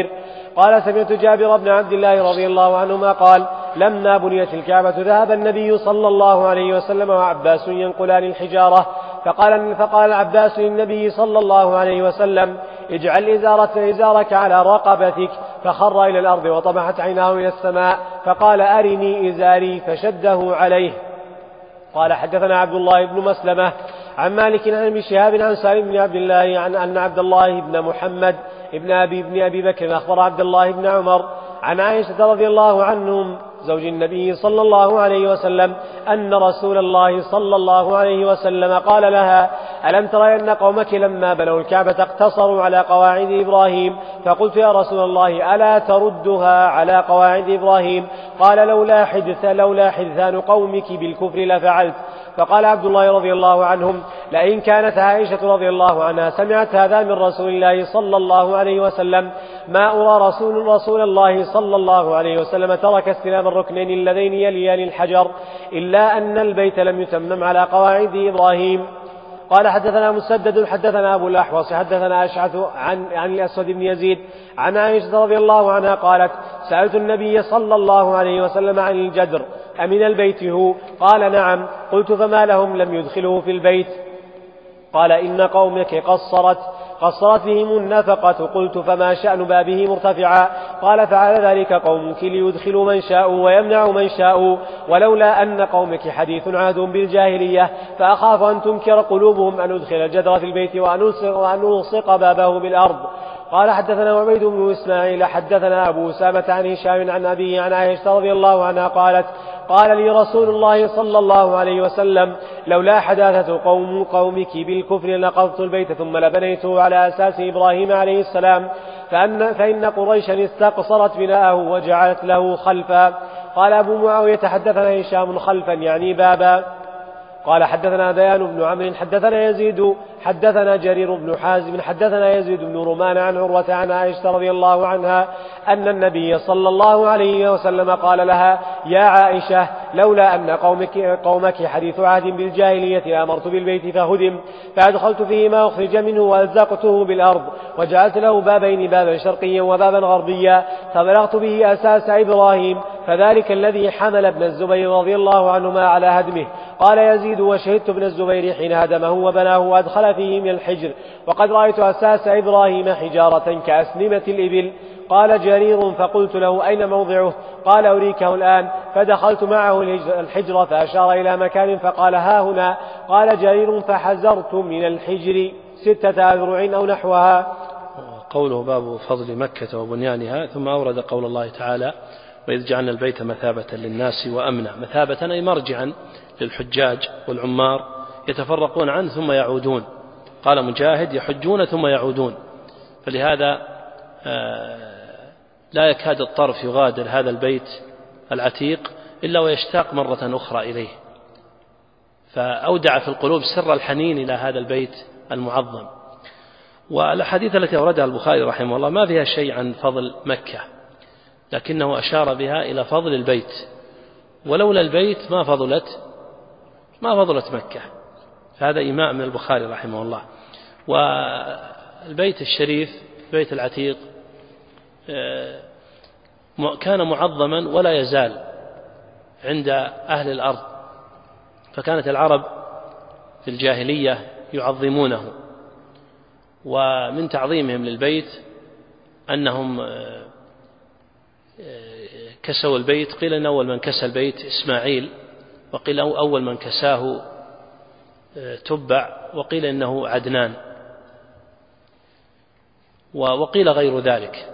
جابر بن عبد الله رضي الله عنهما قال: لما بنيت الكعبة ذهب النبي صلى الله عليه وسلم وعباس ينقلان الحجارة، فقال العباس للنبي صلى الله عليه وسلم: اجعل إزارك على رقبتك، فخر إلى الأرض وطمحت عيناه إلى السماء، فقال: أرني إزاري، فشده عليه. قال حدثنا عبد الله بن مسلمة عن مالك عن ابن شهاب عن سالم بن عبد الله عن أن عبد الله بن محمد ابن أبي بكر أخبر عبد الله بن عمر عن عائشة رضي الله عنهم زوج النبي صلى الله عليه وسلم أن رسول الله صلى الله عليه وسلم قال لها: ألم ترى أن قومك لما بنوا الكعبة اقتصروا على قواعد إبراهيم؟ فقلت: يا رسول الله ألا تردها على قواعد إبراهيم؟ قال: لولا حدثان قومك بالكفر لفعلت. فقال عبد الله رضي الله عنهم: لئن كانت عائشة رضي الله عنها سمعت هذا من رسول الله صلى الله عليه وسلم ما أرى رسول الله صلى الله عليه وسلم ترك استلام الركنين اللذين يليان الحجر إلا أن البيت لم يتمم على قواعد إبراهيم. قال حدثنا مسدد حدثنا أبو الأحوص حدثنا أشعث عن الأسود بن يزيد عن عائشة رضي الله عنها قالت: سألت النبي صلى الله عليه وسلم عن الجدر أمن البيت هو؟ قال: نعم. قلت: فما لهم لم يدخلوه في البيت؟ قال: إن قومك قصرت بهم النفقة. قلت: فما شأن بابه مرتفعا؟ قال: فعلى ذلك قومك ليدخلوا من شاءوا ويمنعوا من شاءوا، ولولا أن قومك حديث عهد بالجاهلية فأخاف أن تنكر قلوبهم أن أدخل الجدر في البيت وأن ألصق بابه بالأرض. قال حدثنا عبيد بن إسماعيل حدثنا أبو أسامة عن هشام عن أبيه عن عائشة رضي الله عنها قالت: قال لي رسول الله صلى الله عليه وسلم: لولا حداثة قومك بالكفر لنقضت البيت ثم لبنيته على أساس إبراهيم عليه السلام، فإن قريشا استقصرت بناءه وجعلت له خلفا. قال أبو معاوية: حدثنا هشام خلفا يعني بابا. قال حدثنا ديان بن عمرو حدثنا يزيد حدثنا جرير بن حازم حدثنا يزيد بن رومان عن عروة عن عائشة رضي الله عنها أن النبي صلى الله عليه وسلم قال لها: يا عائشة، لولا أن قومك حديث عهد بالجاهلية أمرت بالبيت فهدم، فأدخلت فيه ما أخرج منه وألزقته بالأرض، وجعلت له بابين، بابا شرقيا وبابا غربيا، فبلغت به أساس إبراهيم، فذلك الذي حمل ابن الزبير رضي الله عنهما على هدمه. قال يزيد: وشهدت ابن الزبير حين هدمه وبناه وأدخل فيه من الحجر، وقد رأيت أساس إبراهيم حجارة كأسنمة الإبل. قال جرير فقلت له أين موضعه؟ قال أريكه الآن. فدخلت معه الحجر فأشار إلى مكان فقال ها هنا. قال جرير فحزرت من الحجر 6 أذرع أو نحوها. قوله باب فضل مكة وبنيانها، ثم أورد قول الله تعالى وإذ جعلنا البيت مثابة للناس وأمنا. مثابة أي مرجعا للحجاج والعمار يتفرقون عنه ثم يعودون. قال مجاهد يحجون ثم يعودون، فلهذا لا يكاد الطرف يغادر هذا البيت العتيق إلا ويشتاق مرة أخرى إليه، فأودع في القلوب سر الحنين إلى هذا البيت المعظم. والحديث التي أوردها البخاري رحمه الله ما فيها شيء عن فضل مكة، لكنه أشار بها إلى فضل البيت، ولولا البيت ما فضلت مكة. فهذا إيماء من البخاري رحمه الله. والبيت الشريف البيت العتيق كان معظما ولا يزال عند أهل الأرض، فكانت العرب في الجاهلية يعظمونه، ومن تعظيمهم للبيت أنهم كسوا البيت. قيل أن أول من كسى البيت إسماعيل، وقيل أول من كساه تبع، وقيل إنه عدنان، وقيل غير ذلك.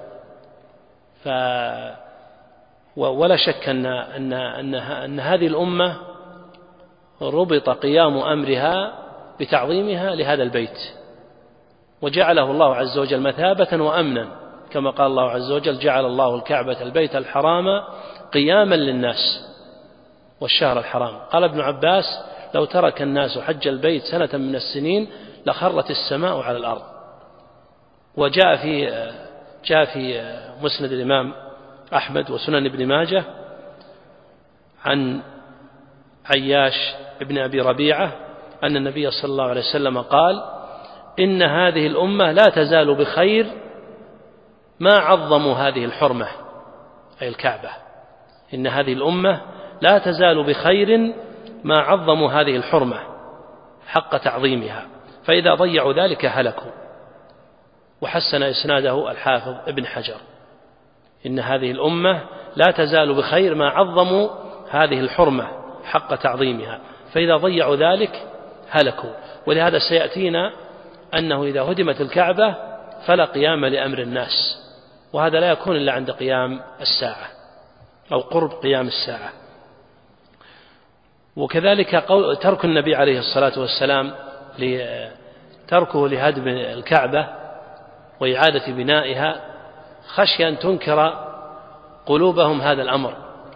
ولا شك أن هذه الأمة ربط قيام أمرها بتعظيمها لهذا البيت، وجعله الله عز وجل مثابة وأمنا، كما قال الله عز وجل جعل الله الكعبة البيت الحرام قياما للناس والشهر الحرام. قال ابن عباس لو ترك الناس حج البيت سنة من السنين لخرت السماء على الأرض. وجاء في مسند الإمام أحمد وسنن ابن ماجه عن عياش ابن أبي ربيعة أن النبي صلى الله عليه وسلم قال إن هذه الأمة لا تزال بخير ما عظموا هذه الحرمة، أي الكعبة. إن هذه الأمة لا تزال بخير ما عظموا هذه الحرمة حق تعظيمها، فإذا ضيعوا ذلك هلكوا. وحسن إسناده الحافظ ابن حجر. إن هذه الأمة لا تزال بخير ما عظموا هذه الحرمة حق تعظيمها، فإذا ضيعوا ذلك هلكوا. ولهذا سيأتينا أنه إذا هدمت الكعبة فلا قيام لأمر الناس، وهذا لا يكون إلا عند قيام الساعة أو قرب قيام الساعة. وكذلك ترك النبي عليه الصلاة والسلام تركه لهدم الكعبة وإعادة بنائها خشية أن تنكر قلوبهم هذا الأمر،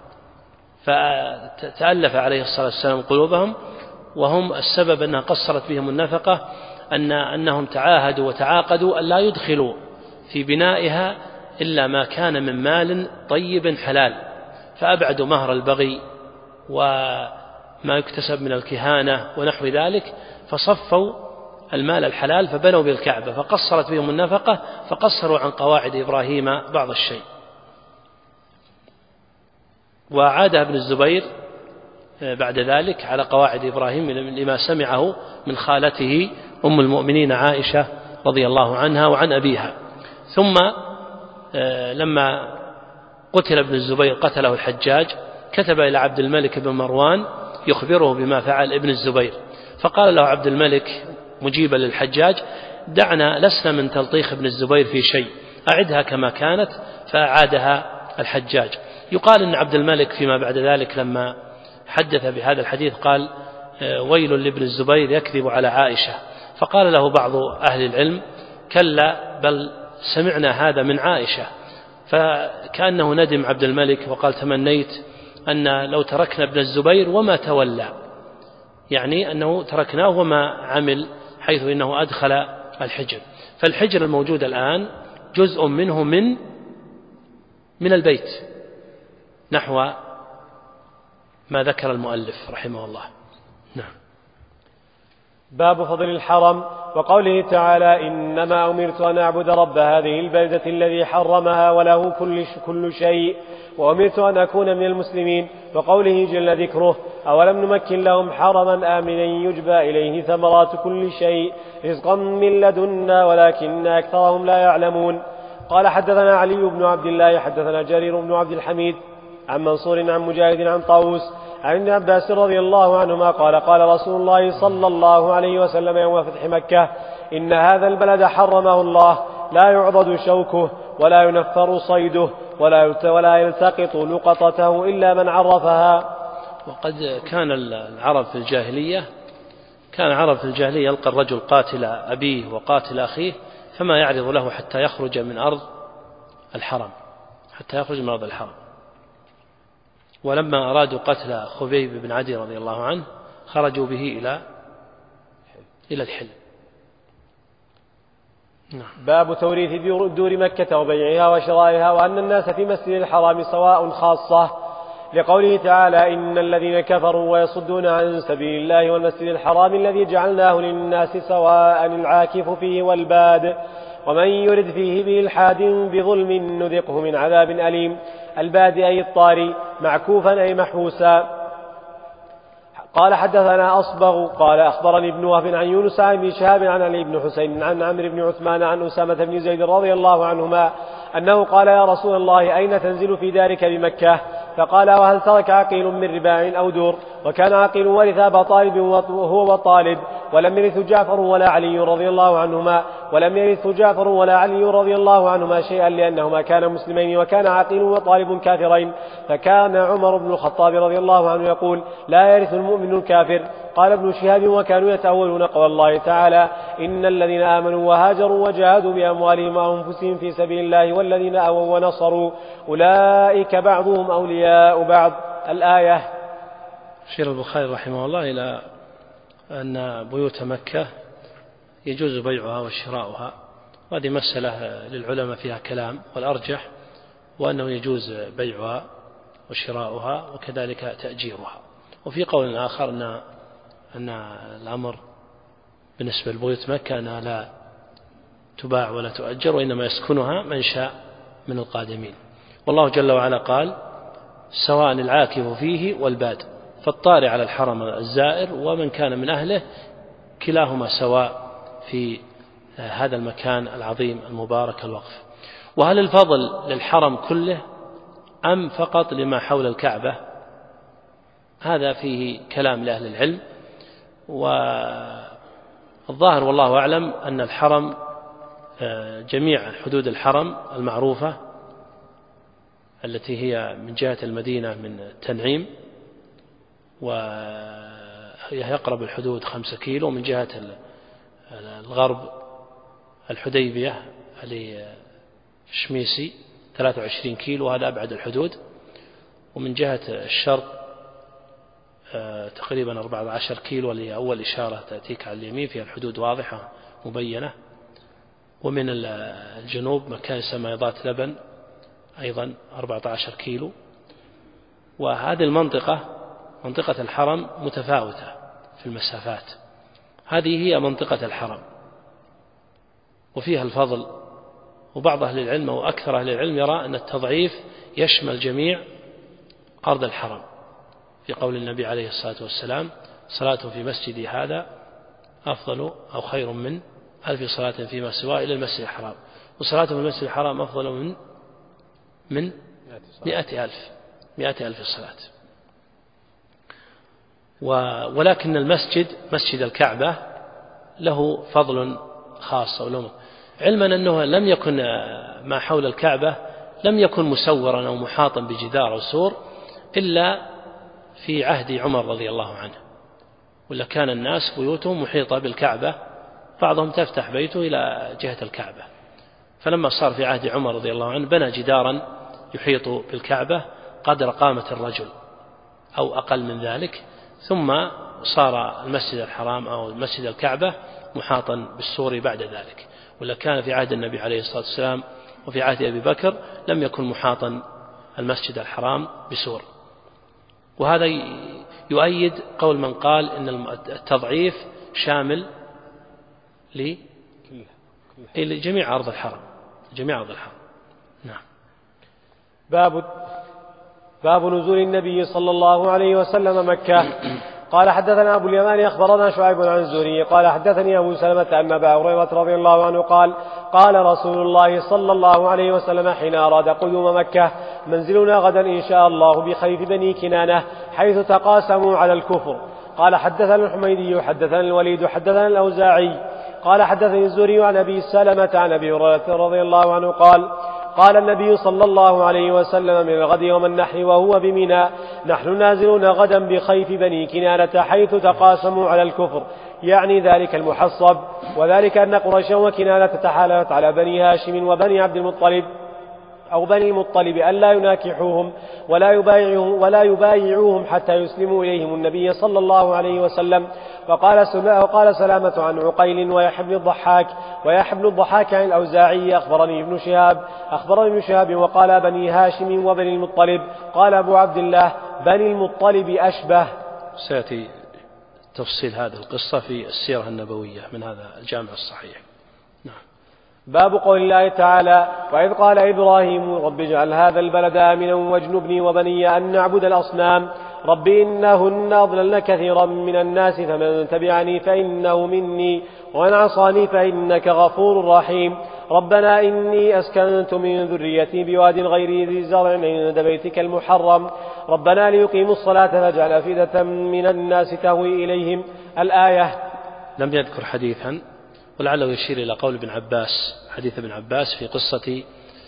فتألف عليه الصلاة والسلام قلوبهم، وهم السبب أنها قصرت بهم النفقة، أنهم تعاهدوا وتعاقدوا أن لا يدخلوا في بنائها إلا ما كان من مال طيب حلال، فأبعدوا مهر البغي وما يكتسب من الكهانة ونحو ذلك، فصفوا المال الحلال فبنوا بالكعبة، فقصرت بهم النفقة، فقصروا عن قواعد إبراهيم بعض الشيء. وعاد ابن الزبير بعد ذلك على قواعد إبراهيم لما سمعه من خالته أم المؤمنين عائشة رضي الله عنها وعن أبيها. ثم لما قتل ابن الزبير قتله الحجاج، كتب إلى عبد الملك بن مروان يخبره بما فعل ابن الزبير، فقال له عبد الملك مجيبا للحجاج دعنا لسنا من تلطيخ ابن الزبير في شيء، أعدها كما كانت، فأعادها الحجاج. يقال أن عبد الملك فيما بعد ذلك لما حدث بهذا الحديث قال ويل لابن الزبير يكذب على عائشة، فقال له بعض أهل العلم كلا بل سمعنا هذا من عائشة، فكأنه ندم عبد الملك وقال تمنيت أن لو تركنا ابن الزبير وما تولى، يعني أنه تركناه وما عمل، حيث إنه أدخل الحجر. فالحجر الموجود الآن جزء منه من البيت نحو ما ذكر المؤلف رحمه الله. نعم. باب فضل الحرم وقوله تعالى إنما أمرت أن أعبد رب هذه البلدة الذي حرمها وله كل شيء وأمرت أن أكون من المسلمين، وقوله جل ذكره أولم نمكن لهم حرما آمنا يجبى إليه ثمرات كل شيء رزقا من لدنا ولكن أكثرهم لا يعلمون. قال حدثنا علي بن عبد الله حدثنا جرير بن عبد الحميد عن منصور عن مجاهد عن طاووس عن ابن عباس رضي الله عنهما قال قال رسول الله صلى الله عليه وسلم يوم فتح مكة: إن هذا البلد حرمه الله، لا يعضد شوكه ولا ينفر صيده ولا يلتقط لقطته إلا من عرفها. وقد كان العرب في الجاهلية يلقى الرجل قاتل أبيه وقاتل أخيه فما يعرض له حتى يخرج من أرض الحرم، ولما أرادوا قتل خبيب بن عدي رضي الله عنه خرجوا به إلى الحل. باب توريث دور مكة وبيعها وشرائها، وأن الناس في مسجد الحرام سواء خاصة، لقوله تعالى: إن الذين كفروا ويصدون عن سبيل الله والمسجد الحرام الذي جعلناه للناس سواء العاكف فيه والباد، ومن يرد فيه بإلحاد بظلم نذقه من عذاب أليم. الباد أي الطاري، معكوفا أي محوسا. قال حدثنا أصبغ قال أخبرني ابن وهب عن يونس عن ابن شهاب عن علي بن حسين عن عمرو بن عثمان عن أسامة بن زيد رضي الله عنهما أنه قال: يا رسول الله، أين تنزل في دارك بمكة؟ فقال: وهل ترك عقيل من رباع أو دور؟ وكان عقيل ورث أبا طالب وهو وطالب، ولم يرث جعفر ولا علي رضي الله عنهما شيئا، لأنهما كانا مسلمين، وكان عقيل وطالب كافرين. فكان عمر بن الخطاب رضي الله عنه يقول: لا يرث المؤمن الكافر. قال ابن شهاب: وكانوا يتأولون قول الله تعالى: إن الذين آمنوا وهاجروا وجاهدوا بأموالهم وأنفسهم في سبيل الله والذين آووا ونصروا أولئك بعضهم أولياء بعض. الآية. أشير البخاري رحمه الله إلى أن بيوت مكة يجوز بيعها وشراؤها، وهذه مسألة للعلماء فيها كلام، والأرجح وأنه يجوز بيعها وشراؤها وكذلك تأجيرها. وفي قول آخر أن الأمر بالنسبة لبيوت مكة أنها لا تباع ولا تؤجر، وإنما يسكنها من شاء من القادمين. والله جل وعلا قال: سواء العاكف فيه والباد، فالطارئ على الحرم الزائر ومن كان من أهله كلاهما سواء في هذا المكان العظيم المبارك الوقف. وهل الفضل للحرم كله أم فقط لما حول الكعبة؟ هذا فيه كلام لأهل العلم، والظاهر والله أعلم أن الحرم جميع حدود الحرم المعروفة التي هي من جهة المدينة من التنعيم، وهي يقرب الحدود 5 كيلو، من جهة الغرب الحديبية لشميسي 23 كيلو، هذا أبعد الحدود، ومن جهة الشرق تقريبا 14 كيلو، اللي أول إشارة تأتيك على اليمين فيها الحدود واضحة مبينة. ومن الجنوب مكان يسمى ذات لبن أيضا 14 كيلو. وهذه المنطقة منطقة الحرم متفاوتة في المسافات، هذه هي منطقة الحرم وفيها الفضل. وبعض أهل العلم أو أكثر أهل العلم يرى أن التضعيف يشمل جميع أرض الحرم، في قول النبي عليه الصلاة والسلام: صلاة في مسجدي هذا أفضل أو خير من 1000 صلاة فيما سواه إلى المسجد الحرام، وصلاة في المسجد الحرام أفضل من 100,000 صلاة. ولكن المسجد مسجد الكعبة له فضل خاص، علما أنه لم يكن ما حول الكعبة لم يكن مسورا أو محاطا بجدار أو سور إلا في عهد عمر رضي الله عنه، ولا كان الناس بيوتهم محيطة بالكعبة، بعضهم تفتح بيته إلى جهة الكعبة. فلما صار في عهد عمر رضي الله عنه بنى جدارا يحيط بالكعبة قدر قامة الرجل أو أقل من ذلك، ثم صار المسجد الحرام أو مسجد الكعبة محاطا بالسور بعد ذلك. ولا كان في عهد النبي عليه الصلاة والسلام وفي عهد أبي بكر لم يكن محاطا المسجد الحرام بسور. وهذا يؤيد قول من قال إن التضعيف شامل لجميع أرض الحرم، نعم. باب نزول النبي صلى الله عليه وسلم مكة. قال حدثنا أبو اليمان أخبرنا شعيب عن الزهري قال حدثني أبو سلمة أن أبا هريرة رضي الله عنه قال قال رسول الله صلى الله عليه وسلم حين أراد قدوم مكة منزلنا غدا إن شاء الله بخيف بني كنانة حيث تقاسموا على الكفر. قال حدثنا الحميدي حدثنا الوليد حدثنا الأوزاعي قال حدثني الزهري عن أبي سلمة عن أبي هريرة رضي الله عنه قال النبي صلى الله عليه وسلم من الغد يوم النحر وهو بمنى نحن نازلون غدا بخيف بني كنانة حيث تقاسموا على الكفر، يعني ذلك المحصب، وذلك أن قريشا وكنانة تحالفت على بني هاشم وبني عبد المطلب أو بني المطلب ألا يناكحوهم ولا يبايعوهم حتى يسلموا إليهم النبي صلى الله عليه وسلم. وقال سلامة عن عقيل ويحيى بن الضحاك عن الأوزاعي أخبرني ابن شهاب وقال بني هاشم وبني المطلب. قال أبو عبد الله بني المطلب أشبه. سيأتي تفصيل هذه القصة في السيرة النبوية من هذا الجامع الصحيح. نعم. باب قول الله تعالى وإذ قال إبراهيم رب اجعل هذا البلد آمنا واجنبني وبني أن نعبد الأصنام رب إنهن أضللن كثيرا من الناس فمن تبعني فإنه مني ومن عصاني فإنك غفور رحيم. ربنا إني أسكنت من ذريتي بواد غير ذي زرع عند بيتك المحرم ربنا ليقيموا الصلاة فاجعل أفئدة من الناس تهوي إليهم. الآية. لم يذكر حديثا ولعله يشير إلى قول ابن عباس، حديث ابن عباس في قصة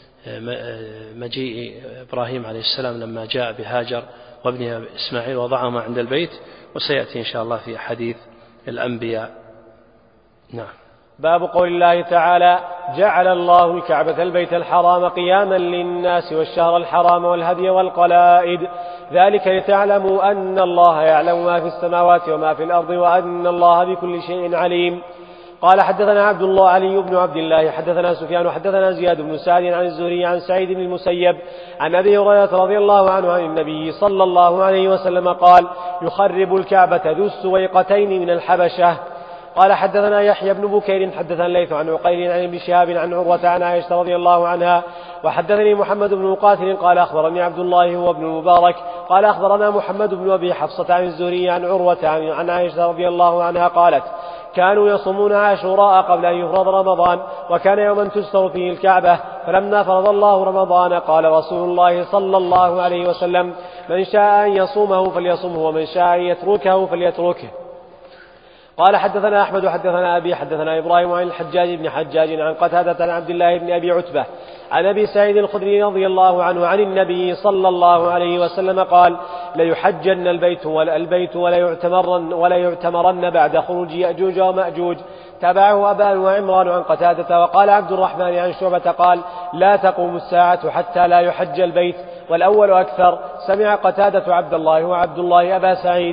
مجيء إبراهيم عليه السلام لما جاء بهاجر وابنها إسماعيل وضعهما عند البيت، وسيأتي إن شاء الله في حديث الأنبياء. نعم. باب قول الله تعالى جعل الله الكعبة البيت الحرام قياما للناس والشهر الحرام والهدي والقلائد ذلك لتعلموا أن الله يعلم ما في السماوات وما في الأرض وأن الله بكل شيء عليم. قال حدثنا عبد الله علي بن عبد الله حدثنا سفيان حدثنا زياد بن سعد عن الزهري عن سعيد بن المسيب عن أبي هريرة رضي الله عنه عن النبي صلى الله عليه وسلم قال يخرب الكعبة ذو السويقتين من الحبشة. قال حدثنا يحيى بن بكير حدثنا الليث عن عقيل عن ابن شهاب عن عروة عن عائشة رضي الله عنها وحدثني محمد بن مقاتل قال أخبرني عبد الله هو ابن المبارك قال أخبرنا محمد بن أبي حفصة عن الزهري عن عروة عن عائشة رضي الله عنها قالت كانوا يصومون عاشوراء قبل أن يفرض رمضان وكان يوما تستر فيه الكعبة فلما فرض الله رمضان قال رسول الله صلى الله عليه وسلم من شاء أن يصومه فليصومه ومن شاء أن يتركه فليتركه. قال حدثنا أحمد حدثنا أبي حدثنا إبراهيم عن الحجاج بن حجاج عن قتادة عن عبد الله بن أبي عتبة عن أبي سعيد الخدري رضي الله عنه عن النبي صلى الله عليه وسلم قال ليحجن البيت ولا يعتمرن بعد خروج يأجوج ومأجوج. تابعه أبان وعمران عن قتادة. وقال عبد الرحمن عن شعبة قال لا تقوم الساعة حتى لا يحج البيت والأول أكثر. سمع قتادة عبد الله وعبد الله أبا سعيد.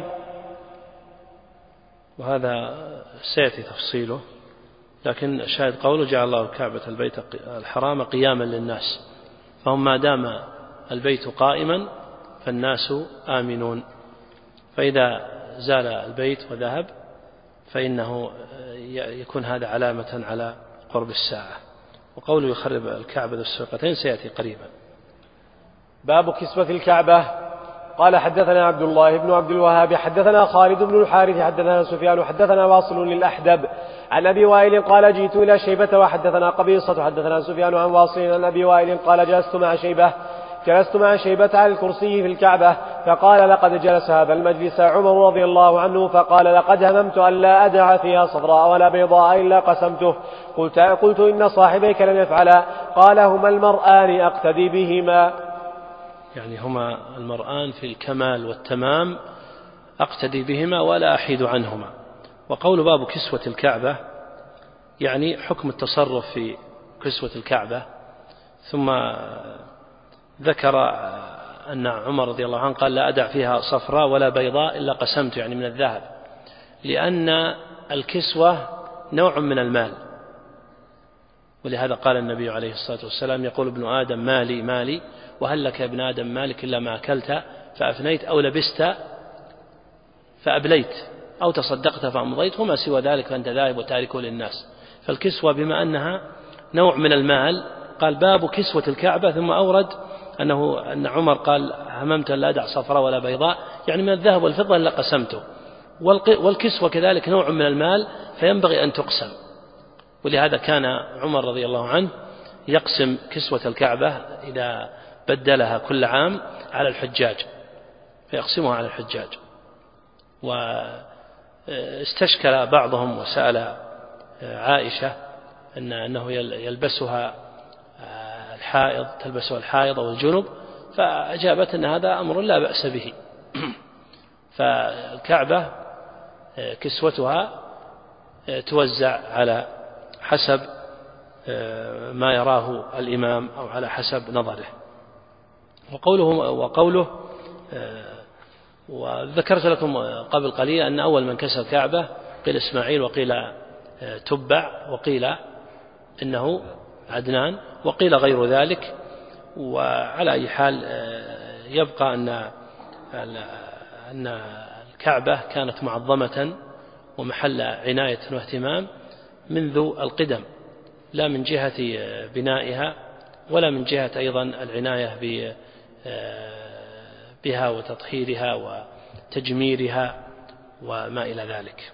وهذا سيأتي تفصيله، لكن شاهد قوله جعل الله الكعبة البيت الحرام قياما للناس، فهم ما دام البيت قائما فالناس آمنون، فإذا زال البيت وذهب فإنه يكون هذا علامة على قرب الساعة. وقوله يخرب الكعبة ذو السويقتين سيأتي قريبا. باب كسوة الكعبة. قال حدثنا عبد الله بن عبد الوهاب حدثنا خالد بن الحارث حدثنا سفيان حدثنا واصل للأحدب عن أبي وائل قال جئت إلى شيبة وحدثنا قبيصة حدثنا سفيان عن واصل عن أبي وائل قال جلست مع شيبة على الكرسي في الكعبة فقال لقد جلس هذا المجلس عمر رضي الله عنه فقال لقد هممت أن لا أدع فيها صفراء ولا بيضاء إلا قسمته. قلت إن صاحبيك لم يفعلا. قال هما المرآن أقتدي بهما، يعني هما المرآن في الكمال والتمام أقتدي بهما ولا أحيد عنهما. وقول باب كسوة الكعبة يعني حكم التصرف في كسوة الكعبة. ثم ذكر أن عمر رضي الله عنه قال لا أدع فيها صفراء ولا بيضاء إلا قسمت، يعني من الذهب، لأن الكسوة نوع من المال، ولهذا قال النبي عليه الصلاة والسلام يقول ابن آدم مالي مالي وهل لك يا ابن آدم مالك إلا ما أكلت فأفنيت أو لبست فأبليت أو تصدقت فأمضيت وما سوى ذلك فأنت ذاهب وتاركه للناس. فالكسوة بما أنها نوع من المال قال باب كسوة الكعبة، ثم أورد أن عمر قال هممت لا أدع صفراء ولا بيضاء، يعني من الذهب والفضة إلا قسمته. والكسوة كذلك نوع من المال فينبغي أن تقسم، ولهذا كان عمر رضي الله عنه يقسم كسوة الكعبة إذا بدلها كل عام على الحجاج، فيقسمها على الحجاج. واستشكل بعضهم وسأل عائشة أنه يلبسها الحائض، تلبسها الحائض أو الجنب، فأجابت أن هذا أمر لا بأس به. فالكعبة كسوتها توزع على حسب ما يراه الإمام أو على حسب نظره. وقوله وذكرت لكم قبل قليل أن أول من كسى الكعبة قيل إسماعيل، وقيل تبع، وقيل إنه عدنان، وقيل غير ذلك. وعلى أي حال يبقى أن الكعبة كانت معظمة ومحل عناية واهتمام منذ القدم، لا من جهة بنائها ولا من جهة أيضا العناية بها وتطهيرها وتجميرها وما إلى ذلك.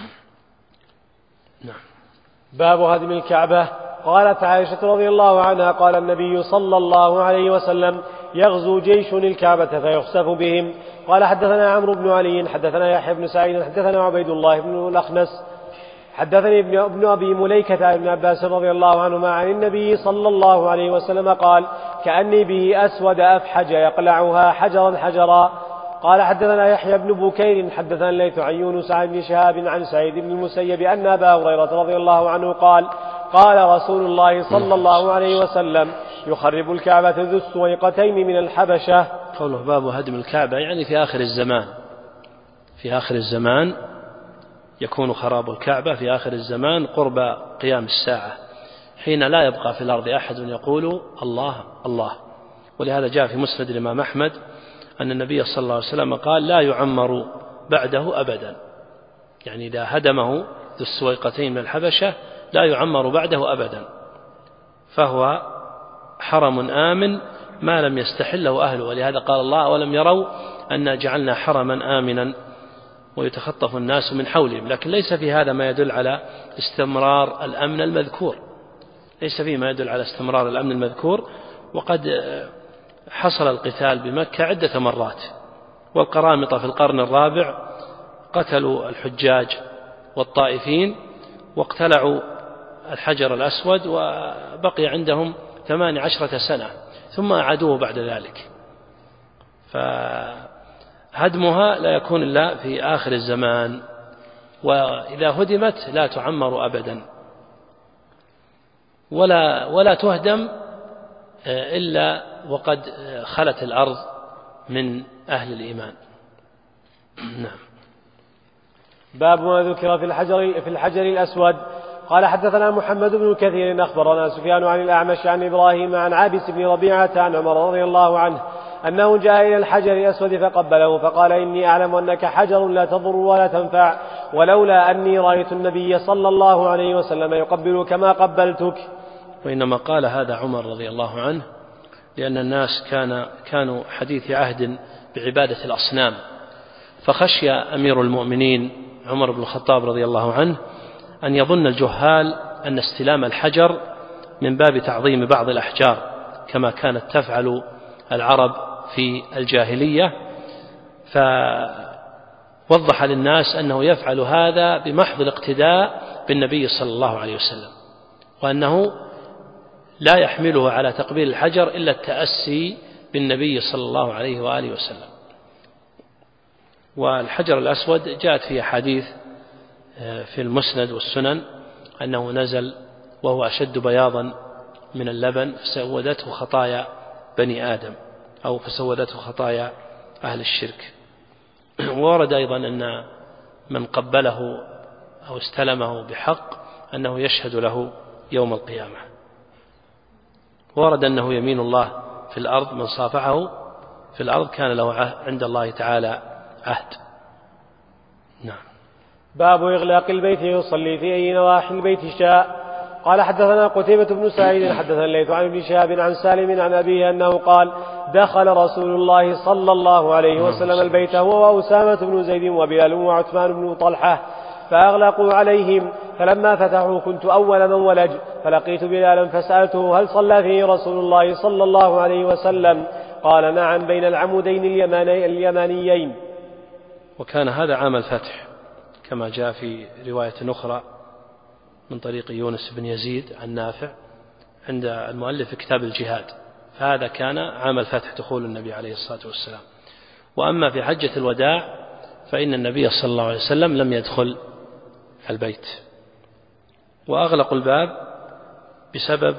نعم. باب هدم الكعبة. قالت عائشة رضي الله عنها قال النبي صلى الله عليه وسلم يغزو جيش الكعبة فيخسف بهم. قال حدثنا عمرو بن علي حدثنا يحيى بن سعيد حدثنا عبيد الله بن الأخنس حدثني ابن أبي مليكة عن ابن عباس رضي الله عنهما عن النبي صلى الله عليه وسلم قال كأني به أسود أفحج يقلعها حجرا حجرا. قال حدثنا يحيى بن بكير حدثنا الليث عن يونس عن ابن شهاب عن سعيد بن المسيب أن أبا هريرة رضي الله عنه قال قال رسول الله صلى الله عليه وسلم يخرب الكعبة ذو السويقتين من الحبشة. قوله باب هدم الكعبة يعني في آخر الزمان، في آخر الزمان يكون خراب الكعبة، في آخر الزمان قرب قيام الساعة، حين لا يبقى في الأرض أحد يقول الله الله. ولهذا جاء في مسند الإمام أحمد أن النبي صلى الله عليه وسلم قال لا يعمر بعده أبدا، يعني إذا هدمه ذو السويقتين من الحبشة لا يعمر بعده أبدا، فهو حرم آمن ما لم يستحله أهله. ولهذا قال الله أولم يروا أن جعلنا حرما آمنا ويتخطف الناس من حولهم. لكن ليس في هذا ما يدل على استمرار الأمن المذكور، ليس فيه ما يدل على استمرار الأمن المذكور. وقد حصل القتال بمكة عدة مرات، والقرامطة في القرن الرابع قتلوا الحجاج والطائفين واقتلعوا الحجر الأسود وبقي عندهم 18 سنة ثم أعادوه بعد ذلك. فهدمها لا يكون إلا في آخر الزمان، وإذا هدمت لا تعمر أبدا ولا تهدم إلا وقد خلت الأرض من أهل الإيمان. نعم. باب ما ذكر في الحجر الأسود. قال حدثنا محمد بن كثير أخبرنا سفيان عن الأعمش عن إبراهيم عن عابس بن ربيعة عن عمر رضي الله عنه أنه جاء إلى الحجر الأسود فقبله فقال إني أعلم أنك حجر لا تضر ولا تنفع، ولولا أني رأيت النبي صلى الله عليه وسلم يقبلك ما قبلتك. وإنما قال هذا عمر رضي الله عنه لأن الناس كانوا حديث عهد بعبادة الأصنام، فخشي أمير المؤمنين عمر بن الخطاب رضي الله عنه أن يظن الجهال أن استلام الحجر من باب تعظيم بعض الأحجار كما كانت تفعل العرب في الجاهلية، فوضح للناس أنه يفعل هذا بمحض الاقتداء بالنبي صلى الله عليه وسلم، وأنه لا يحمله على تقبيل الحجر إلا التأسي بالنبي صلى الله عليه وآله وسلم. والحجر الأسود جاءت في حديث في المسند والسنن أنه نزل وهو أشد بياضا من اللبن فسودته خطايا بني آدم أو فسودته خطايا أهل الشرك. وورد أيضا أن من قبله أو استلمه بحق أنه يشهد له يوم القيامة. ورد أنه يمين الله في الأرض، من صافحه في الأرض كان له عند الله تعالى عهد. نعم. باب إغلاق البيت يصلي في أي نواحي البيت شاء. قال حدثنا قتيبة بن سعيد حدثنا الليث عن ابن شهاب عن سالم عن أبيه أنه قال دخل رسول الله صلى الله عليه وسلم البيت هو وأسامة بن زيد وبلال وعثمان بن طلحة فأغلقوا عليهم، فلما فتحوا كنت أول من ولج، فلقيت بلالا فسألته هل صلى فيه رسول الله صلى الله عليه وسلم؟ قال نعم بين العمودين اليمانيين. وكان هذا عام الفتح كما جاء في رواية أخرى من طريق يونس بن يزيد عن نافع عند المؤلف في كتاب الجهاد، فهذا كان عام الفتح دخول النبي عليه الصلاة والسلام. وأما في حجة الوداع فإن النبي صلى الله عليه وسلم لم يدخل البيت، وأغلقوا الباب بسبب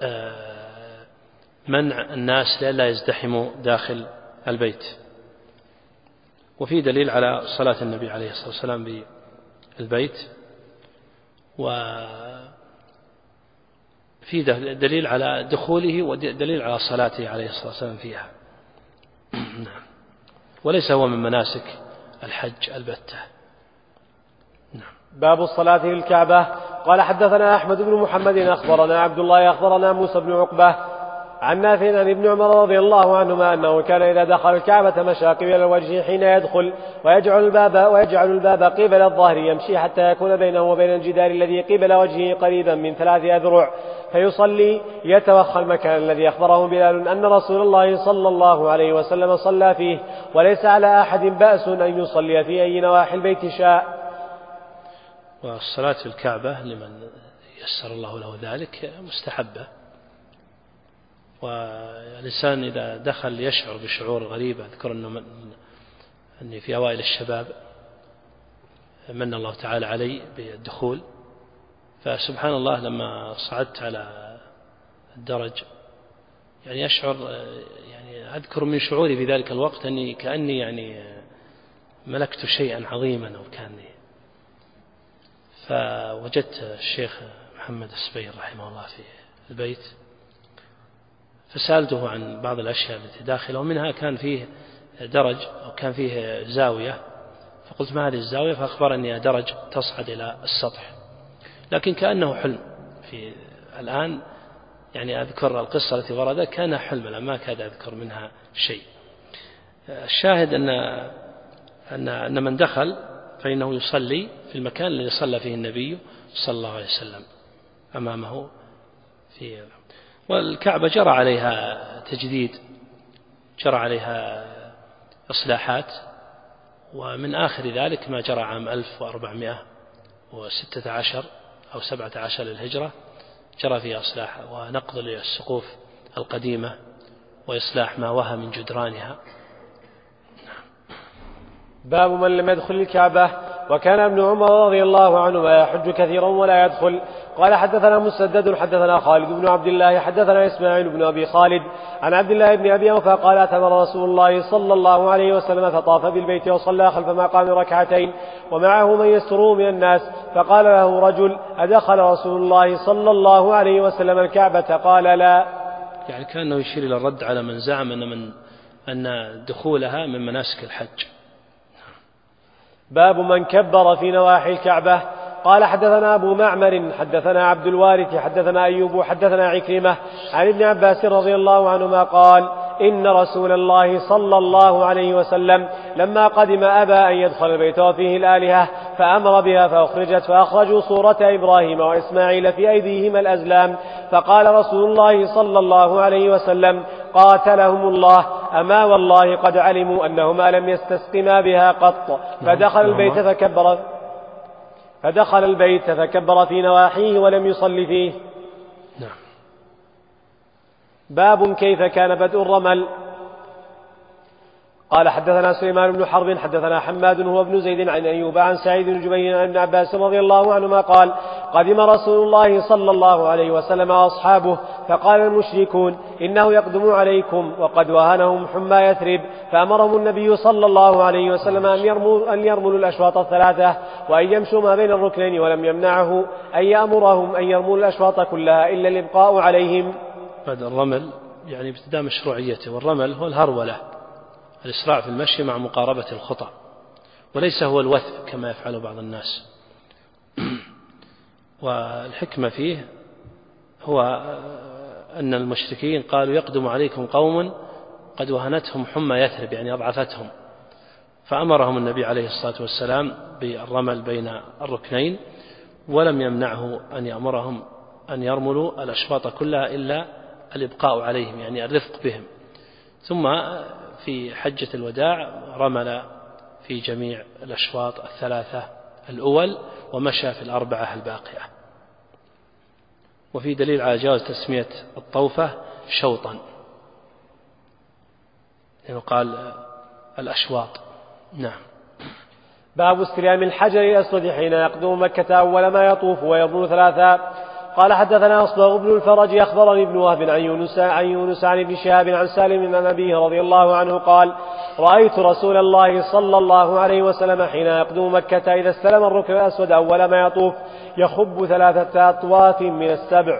منع الناس لئلا يزدحموا داخل البيت. وفي دليل على صلاة النبي عليه الصلاة والسلام بالبيت، وفي دليل على دخوله ودليل على صلاته عليه الصلاة والسلام فيها، وليس هو من مناسك الحج البتة. باب الصلاة في الكعبة. قال حدثنا أحمد بن محمد أخبرنا عبد الله أخبرنا موسى بن عقبة عن نافع عن ابن عمر رضي الله عنهما أنه كان إذا دخل الكعبة مشى قبل الوجه حين يدخل، ويجعل الباب قبل الظهر يمشي حتى يكون بينه وبين الجدار الذي قبل وجهه قريبا من 3 أذرع، فيصلي يتوخى المكان الذي أخبره بلال أن رسول الله صلى الله عليه وسلم صلى فيه، وليس على أحد بأس أن يصلي في أي نواحي البيت شاء. والصلاة في الكعبة لمن يسر الله له ذلك مستحبة، والإنسان إذا دخل يشعر بشعور غريب. أذكر أني في أوائل الشباب من الله تعالى علي بالدخول، فسبحان الله لما صعدت على الدرج يعني أشعر، يعني أذكر من شعوري في ذلك الوقت أني كأني يعني ملكت شيئا عظيما أو كأني. فوجدت الشيخ محمد السبير رحمه الله في البيت، فسألته عن بعض الأشياء التي داخله، ومنها كان فيه درج أو كان فيه زاوية، فقلت ما هذه الزاوية؟ فأخبرني درج تصعد إلى السطح، لكن كأنه حلم. في الآن يعني أذكر القصة التي وردت كان حلما، ما كاد أذكر منها شيء. الشاهد أن من دخل فإنه يصلي في المكان الذي صلى فيه النبي صلى الله عليه وسلم أمامه في. والكعبة جرى عليها تجديد، جرى عليها إصلاحات، ومن آخر ذلك ما جرى عام 1416 أو 17 للهجرة، جرى فيها إصلاح ونقض للسقوف القديمة وإصلاح ما وهى من جدرانها. باب من لم يدخل الكعبة. وكان ابن عمر رضي الله عنهما يحج كثيرا ولا يدخل. قال حدثنا مسدد حدثنا خالد بن عبد الله حدثنا إسماعيل بن أبي خالد عن عبد الله بن أبي أوفى قال أتمر رسول الله صلى الله عليه وسلم فطاف بالبيت وصلى خلف مقام ركعتين ومعه من يستره من الناس، فقال له رجل أدخل رسول الله صلى الله عليه وسلم الكعبة؟ قال لا. يعني كأنه يشير إلى الرد على من زعم أن دخولها من مناسك الحج. باب من كبر في نواحي الكعبة. قال حدثنا أبو معمر حدثنا عبد الوارث حدثنا أيوب حدثنا عكرمة عن ابن عباس رضي الله عنهما قال إن رسول الله صلى الله عليه وسلم لما قدم أبى أن يدخل البيت وفيه الآلهة فأمر بها فأخرجت، فأخرجوا صورة إبراهيم وإسماعيل في أيديهما الأزلام، فقال رسول الله صلى الله عليه وسلم قاتلهم الله، أما والله قد علموا أنهما لم يستسقما بها قط. فدخل البيت فكبر في نواحيه ولم يصل فيه. باب كيف كان بدء الرمل. قال حدثنا سليمان بن حرب حدثنا حماد هو ابن زيد عن أيوب عن سعيد بن جبير عن ابن عباس رضي الله عنهما قال قدم رسول الله صلى الله عليه وسلم وأصحابه، فقال المشركون إنه يقدم عليكم وقد وهنهم حمى يثرب، فأمرهم النبي صلى الله عليه وسلم أن يرملوا الأشواط 3 وأن يمشوا ما بين الركنين، ولم يمنعه أن يأمرهم أن يرملوا الأشواط كلها إلا الإبقاء عليهم. بدء الرمل يعني ابتداء مشروعيته، والرمل هو الهرولة، الإسراع في المشي مع مقاربة الخطى، وليس هو الوثب كما يفعل بعض الناس. والحكمة فيه هو أن المشركين قالوا يقدم عليكم قوم قد وهنتهم حمى يثرب، يعني أضعفتهم، فأمرهم النبي عليه الصلاة والسلام بالرمل بين الركنين، ولم يمنعه أن يأمرهم أن يرملوا الأشواط كلها إلا الإبقاء عليهم، يعني الرفق بهم. ثم في حجة الوداع رمل في جميع الأشواط الثلاثة الأول ومشى في الأربعة الباقية. وفي دليل على جواز تسمية الطوفة شوطا، يعني قال الأشواط. نعم. باب استلام الحجر الأسود حين يقدم مكة أول ما يطوف ويرمل ثلاثا. قال حدثنا أصبغ بن الفرج أخبرني ابن وهب عن يونس عن ابن شهاب عن سالم عن أبيه رضي الله عنه قال رأيت رسول الله صلى الله عليه وسلم حين يقدم مكة إذا استلم الركن الأسود أول ما يطوف يخب 3 أطواف من السبع.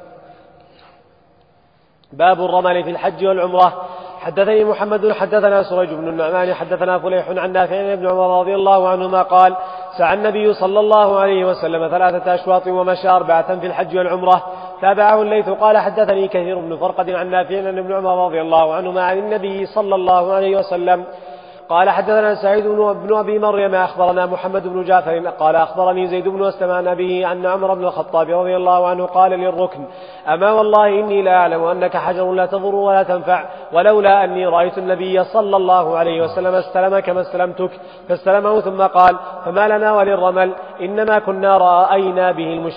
باب الرمل في الحج والعمرة. حدثني محمد حدثنا سريج بن النعمان حدثنا فليح عن نافع بن عمر رضي الله عنهما قال سعى النبي صلى الله عليه وسلم 3 أشواط ومشى 4 في الحج والعمرة. تابعه الليث قال حدثني كثير بن فرقد عن نافع عن ابن عمر رضي الله عنهما عن النبي صلى الله عليه وسلم قال حدثنا سعيد بن أبي مريم أخبرنا محمد بن جعفر قال أخبرني زيد بن أسلم عن أبيه أن عمر بن الخطاب رضي الله عنه قال للركن أما والله إني لا أعلم أنك حجر لا تضر ولا تنفع، ولولا أني رأيت النبي صلى الله عليه وسلم استلم كما استلمتك، فاستلمه ثم قال فما لنا وللرمل إنما كنا رأينا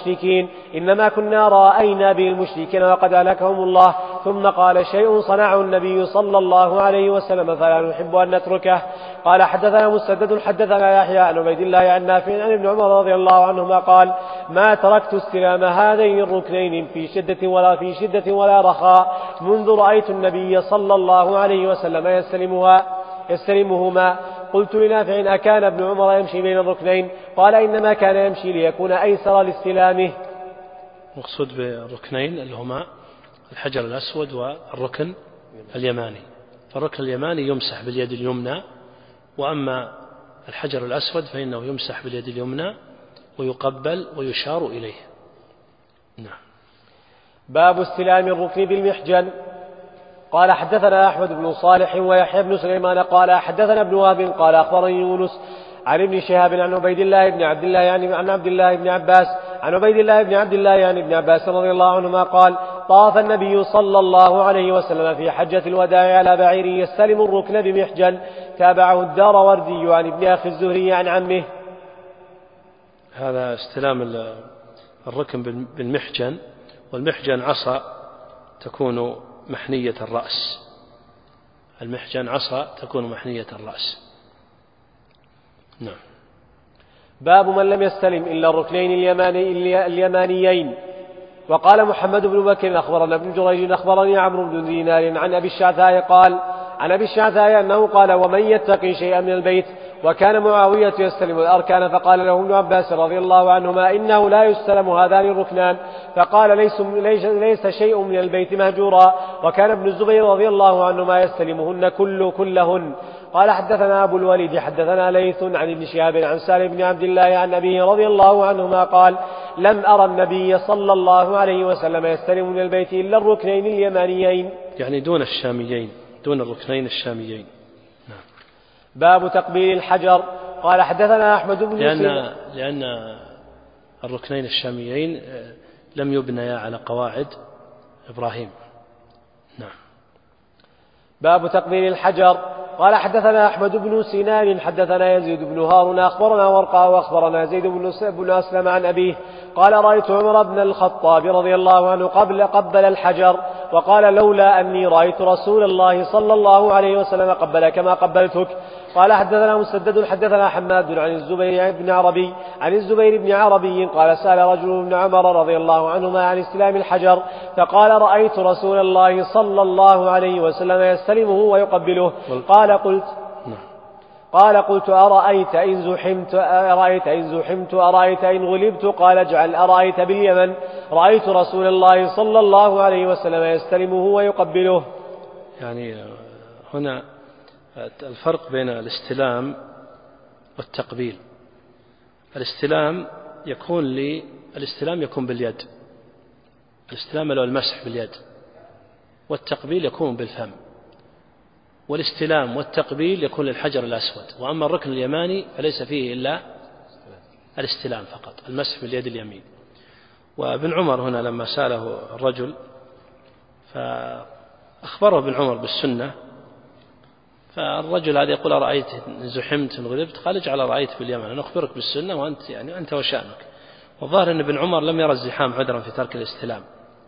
به المشركين وقد أهلكهم الله. ثم قال شيء صنعه النبي صلى الله عليه وسلم فلا نحب أن نتركه. قال حدثنا مسدد حدثنا يحيى عن عبيد الله عن نافع عن ابن عمر رضي الله عنهما قال ما تركت استلام هذين الركنين في شدة ولا رخاء منذ رأيت النبي صلى الله عليه وسلم يستلمهما. قلت لنافع أكان ابن عمر يمشي بين الركنين؟ قال إنما كان يمشي ليكون أيسر لاستلامه. مقصود بالركنين اللي هما الحجر الأسود والركن اليماني، فالركن اليماني يمسح باليد اليمنى، وأما الحجر الأسود فإنه يمسح باليد اليمنى ويقبل ويشار إليه. نعم. باب استلام الركن بالمحجن. قال حدثنا أحمد بن صالح ويحيى بن سليمان قال حدثنا ابن وهب قال أخبرني يونس عن ابن شهاب عن عبيد الله بن عبد الله عن عبد الله بن عباس عن عبيد الله بن عبد الله يعني ابن عباس رضي الله عنهما قال طاف النبي صلى الله عليه وسلم في حجة الوداع على بعير يستلم الركن بمحجن. تابعه الداروردي عن ابن أخي الزهري عن عمه. هذا استلام الركن بالمحجن، والمحجن عصا تكون محنية الرأس، المحجن عصا تكون محنية الرأس. نعم. باب من لم يستلم إلا الركنين اليمانيين. وقال محمد بن بكر أخبرنا ابن جريج أخبرني عمرو بن دينار عن أبي الشعثاء قال عن أبي الشعثاء أنه قال ومن يتقي شيئا من البيت، وكان معاوية يستلم الأركان فقال له ابن عباس رضي الله عنهما إنه لا يستلم هذان الركنان، فقال ليس شيء من البيت مهجورا، وكان ابن الزبير رضي الله عنهما يستلمهن كلهن. قال حدثنا أبو الوليد حدثنا ليث عن ابن شهاب عن سالم بن عبد الله عن أبيه رضي الله عنهما قال لم أرى النبي صلى الله عليه وسلم يستلم من البيت إلا الركنين اليمانيين، يعني دون الشاميين، دون الركنين الشاميين. نعم. باب تقبيل الحجر. قال حدثنا أحمد بن لأن الركنين الشاميين لم يبنيا على قواعد إبراهيم. نعم. باب تقبيل الحجر. قال حدثنا أحمد بن سنان حدثنا يزيد بن هارون أخبرنا ورقة وأخبرنا زيد بن أسلم عن أبيه قال رأيت عمر بن الخطاب رضي الله عنه قبل الحجر، وقال لولا أني رأيت رسول الله صلى الله عليه وسلم قبل كما قبلتك. قال حدثنا مسدد حدثنا حماد عن الزبير بن عربي قال سأل رجل ابن عمر رضي الله عنهما عن استلام الحجر فقال رأيت رسول الله صلى الله عليه وسلم يستلمه ويقبله. قال قلت أرأيت إن زحمت أرأيت إن غلبت؟ قال اجعل أرأيت باليمن رأيت رسول الله صلى الله عليه وسلم يستلمه ويقبله. يعني هنا الفرق بين الاستلام والتقبيل. الاستلام يكون باليد، الاستلام له المسح باليد، والتقبيل يكون بالفم، والاستلام والتقبيل يكون للحجر الأسود. وأما الركن اليماني فليس فيه إلا الاستلام فقط، المسح باليد اليمين. وابن عمر هنا لما سأله الرجل فأخبره ابن عمر بالسنة، فالرجل هذا يقول أرأيت إن زحمت إن غلبت؟ قال اجعل رأيت باليمن، أنا أخبرك بالسنة وأنت يعني أنت وشأنك. والظاهر أن ابن عمر لم يرى الزحام عذرا في ترك الاستلام.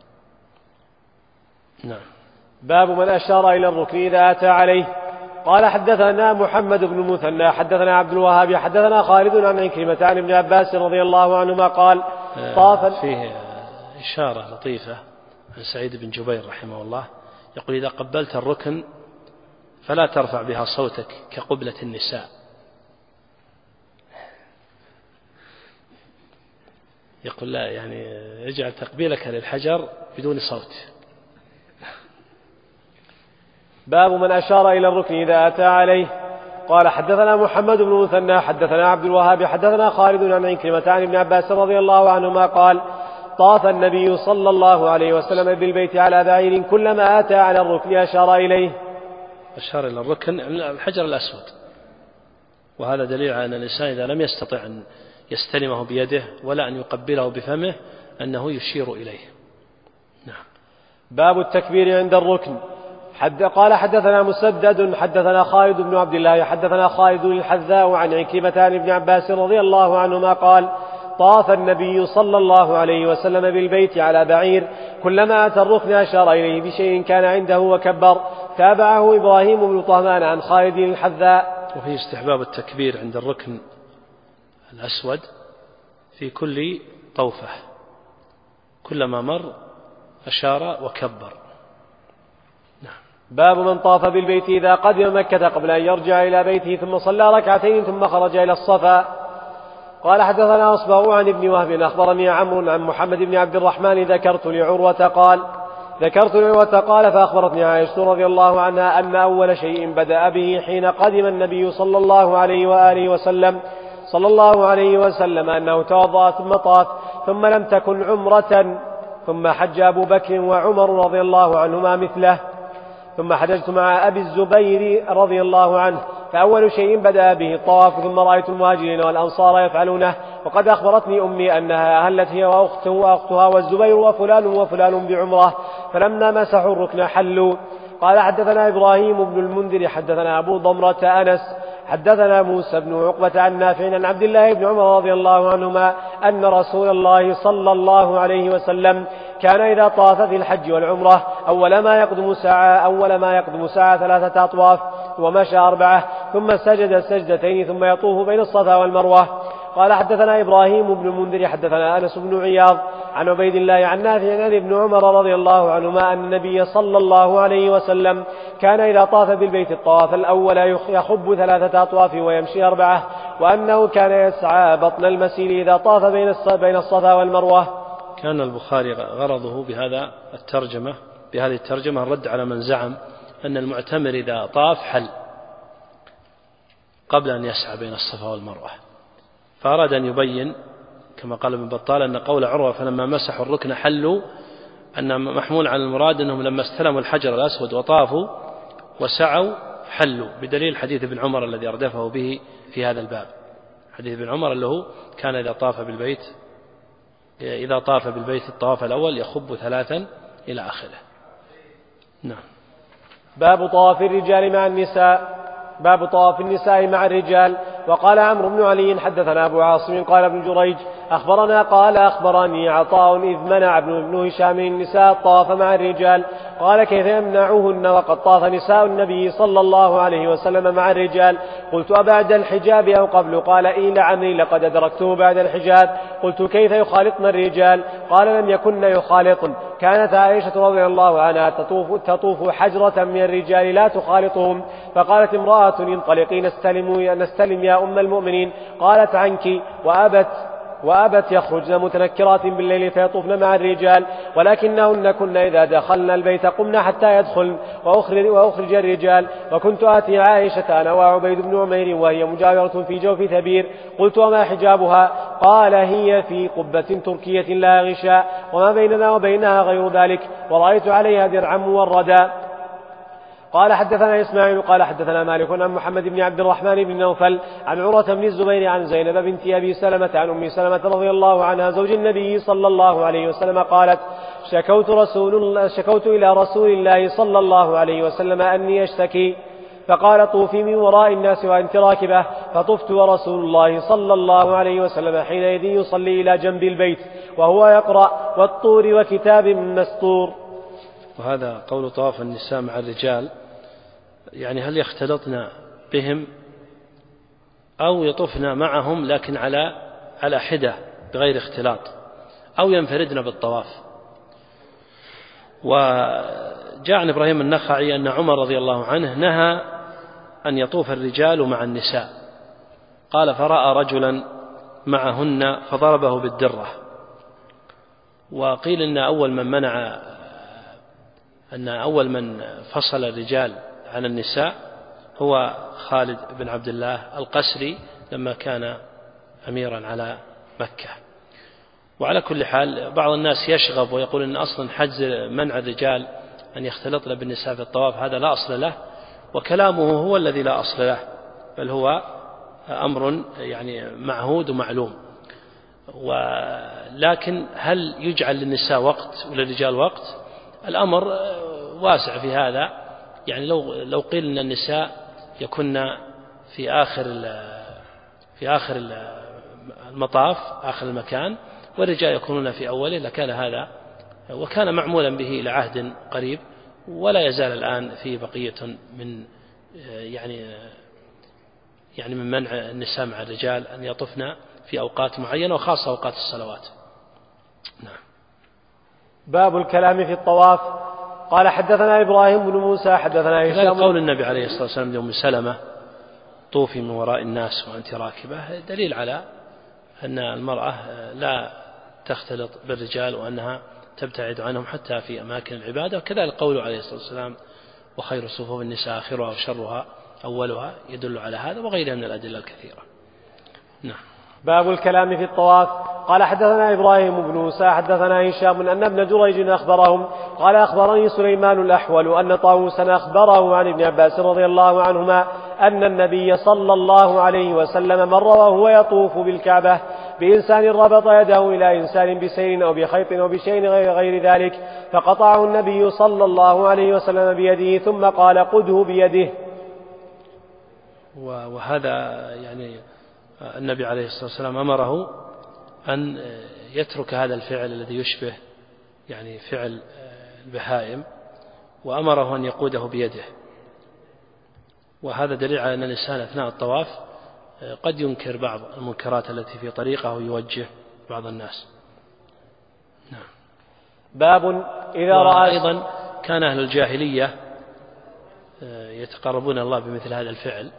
نعم. باب من أشار إلى الركن إذا أتى عليه. قال حدثنا محمد بن المثنى حدثنا عبد الوهاب حدثنا خالد عن عكرمة عن ابن عباس رضي الله عنهما قال طاف. فيه إشارة لطيفة عن سعيد بن جبير رحمه الله، يقول إذا قبلت الركن فلا ترفع بها صوتك كقبلة النساء. يقول لا، يعني اجعل تقبيلك للحجر بدون صوت. باب من أشار إلى الركن إذا أتى عليه. قال حدثنا محمد بن المثنى حدثنا عبد الوهاب حدثنا خالد عن عكرمة عن ابن عباس رضي الله عنهما قال طاف النبي صلى الله عليه وسلم بالبيت على بعير كلما أتى على الركن أشار إليه. أشار إلى الركن الحجر الأسود، وهذا دليل على أن الإنسان إذا لم يستطع أن يستلمه بيده ولا أن يقبله بفمه أنه يشير إليه. نعم. باب التكبير عند الركن. قال حدثنا مسدد حدثنا خالد بن عبد الله حدثنا خالد الحذاء عن عكرمة عن ابن عباس رضي الله عنهما قال طاف النبي صلى الله عليه وسلم بالبيت على بعير كلما أتى الركن أشار إليه بشيء كان عنده وكبر. تابعه إبراهيم بن طهمان عن خالد الحذاء. وفي استحباب التكبير عند الركن الأسود في كل طوفة، كلما مر أشار وكبر. باب من طاف بالبيت إذا قدم مكة قبل أن يرجع إلى بيته ثم صلى ركعتين ثم خرج إلى الصفا. قال حدثنا أصبغ عن ابن وهب أخبرني عمرو عن محمد بن عبد الرحمن ذكرت لعروة قال فأخبرتني عائشة رضي الله عنها أن أول شيء بدأ به حين قدم النبي صلى الله عليه وسلم أنه توضأ ثم طاف، ثم لم تكن عمرة، ثم حج أبو بكر وعمر رضي الله عنهما مثله، ثم حججت مع أبي الزبير رضي الله عنه، فأول شيء بدأ به الطواف، ثم رأيت المهاجرين والأنصار يفعلونه، وقد أخبرتني أمي أنها أهلت هي وأختها والزبير وفلان بعمرة، فلما مسحوا الركن حلوا. قال حدثنا إبراهيم بن المنذر حدثنا أبو ضمرة أنس حدثنا موسى بن عقبة عن نافع عن عبد الله بن عمر رضي الله عنهما أن رسول الله صلى الله عليه وسلم كان إذا طاف في الحج والعمرة أول ما يقدم ساعة 3 أطواف ومشى 4 ثم سجد سجدتين ثم يطوف بين الصفا والمروة. قال حدثنا إبراهيم بن المنذر حدثنا أنس بن عياض عن عبيد الله عن نافع عن ابن عمر رضي الله عنهما أن النبي صلى الله عليه وسلم كان إذا طاف بالبيت الطواف الأول يخب 3 أطواف ويمشي 4، وأنه كان يسعى بطن المسير إذا طاف بين الصفا والمروة. كان البخاري غرضه بهذه الترجمة الرد على من زعم أن المعتمر إذا طاف حل قبل أن يسعى بين الصفا والمروة، فأراد أن يبين كما قال ابن بطال أن قول عروة فلما مسحوا الركن حلوا أن محمول على المراد أنهم لما استلموا الحجر الأسود وطافوا وسعوا حلوا، بدليل حديث ابن عمر الذي أردفه به في هذا الباب، حديث ابن عمر اللي هو كان إذا طاف بالبيت الطواف الأول يخب 3 إلى آخره. نعم. باب طواف النساء مع الرجال. وقال عمرو بن علي حدثنا أبو عاصم قال ابن جريج أخبرني عطاء إذ منع ابن هشام النساء الطواف مع الرجال. قال كيف يمنعوهن وقد طاف نساء النبي صلى الله عليه وسلم مع الرجال؟ قلت أبعد الحجاب أو قبل؟ قال إي لعمري لقد أدركته بعد الحجاب. قلت كيف يخالطن الرجال؟ قال لم يكن يخالطن، كانت عائشة رضي الله عنها تطوف حجرة من الرجال لا تخالطهم، فقالت امرأة انطلقي نستلم يا أم المؤمنين، قالت عنك وأبت وأبت يخرجن متنكرات بالليل فيطوفن مع الرجال، ولكنهن كن إذا دخلن البيت قمن حتى يدخلن وأخرج الرجال. وكنت آتي عائشة أنا وعبيد بن عمير وهي مجاورة في جوف ثبير، قلت وما حجابها؟ قال هي في قبة تركية لا غشاء وما بيننا وبينها غير ذلك، ورأيت عليها درعا موردا. قال حدثنا إسماعيل قال حدثنا مالك عن محمد بن عبد الرحمن بن نوفل عن عروة بن الزبير عن زينب بنت أبي سلمة عن أم سلمة رضي الله عنها زوج النبي صلى الله عليه وسلم قالت شكوت إلى رسول الله صلى الله عليه وسلم أني أشتكي، فقال طوفي من وراء الناس وأنت راكبة، فطفت ورسول الله صلى الله عليه وسلم حينئذ يصلي إلى جنب البيت وهو يقرأ والطور وكتاب مسطور. وهذا قول طواف النساء مع الرجال، يعني هل يختلطن بهم أو يطفن معهم لكن على حدة بغير اختلاط، أو ينفردن بالطواف. وجاء عن إبراهيم النخعي أن عمر رضي الله عنه نهى أن يطوف الرجال مع النساء، قال فرأى رجلا معهن فضربه بالدرة. وقيل أن أول من فصل الرجال عن النساء هو خالد بن عبد الله القسري لما كان أميرا على مكة. وعلى كل حال بعض الناس يشغب ويقول أن أصلا حجز منع الرجال أن يختلطن بالنساء في الطواف هذا لا أصل له، وكلامه هو الذي لا أصل له، بل هو أمر يعني معهود ومعلوم. ولكن هل يجعل للنساء وقت وللرجال وقت؟ الأمر واسع في هذا. يعني لو قيل أن النساء يكن في آخر المطاف آخر المكان والرجال يكونون في أوله لكان هذا، وكان معمولا به إلى عهد قريب، ولا يزال الآن في بقية من من منع النساء مع الرجال أن يطفن في أوقات معينة وخاصة أوقات الصلوات. نعم. باب الكلام في الطواف. قال حدثنا إبراهيم بن موسى حدثنا هشام. قول النبي عليه الصلاة والسلام لأم سلمة طوفي من وراء الناس وأنت راكبة دليل على أن المرأة لا تختلط بالرجال وأنها تبتعد عنهم حتى في أماكن العبادة. وكذلك قوله عليه الصلاة والسلام وخير صفوف النساء آخرها وشرها أولها يدل على هذا وغيرها من الأدلة الكثيرة. نعم. باب الكلام في الطواف. قال حدثنا إبراهيم بن موسى حدثنا هشام أن ابن جريج أخبرهم قال أخبرني سليمان الأحول أن طاووسا أخبره عن ابن عباس رضي الله عنهما أن النبي صلى الله عليه وسلم مر وهو يطوف بالكعبة بإنسان ربط يده إلى إنسان بسير أو بخيط أو بشيء غير ذلك، فقطعه النبي صلى الله عليه وسلم بيده ثم قال قده بيده. وهذا يعني النبي عليه الصلاة والسلام أمره أن يترك هذا الفعل الذي يشبه يعني فعل البهائم، وأمره أن يقوده بيده. وهذا دليل على أن الإنسان أثناء الطواف قد ينكر بعض المنكرات التي في طريقه ويوجه بعض الناس. نعم. باب إذا رأى. أيضا كان أهل الجاهلية يتقربون الله بمثل هذا الفعل،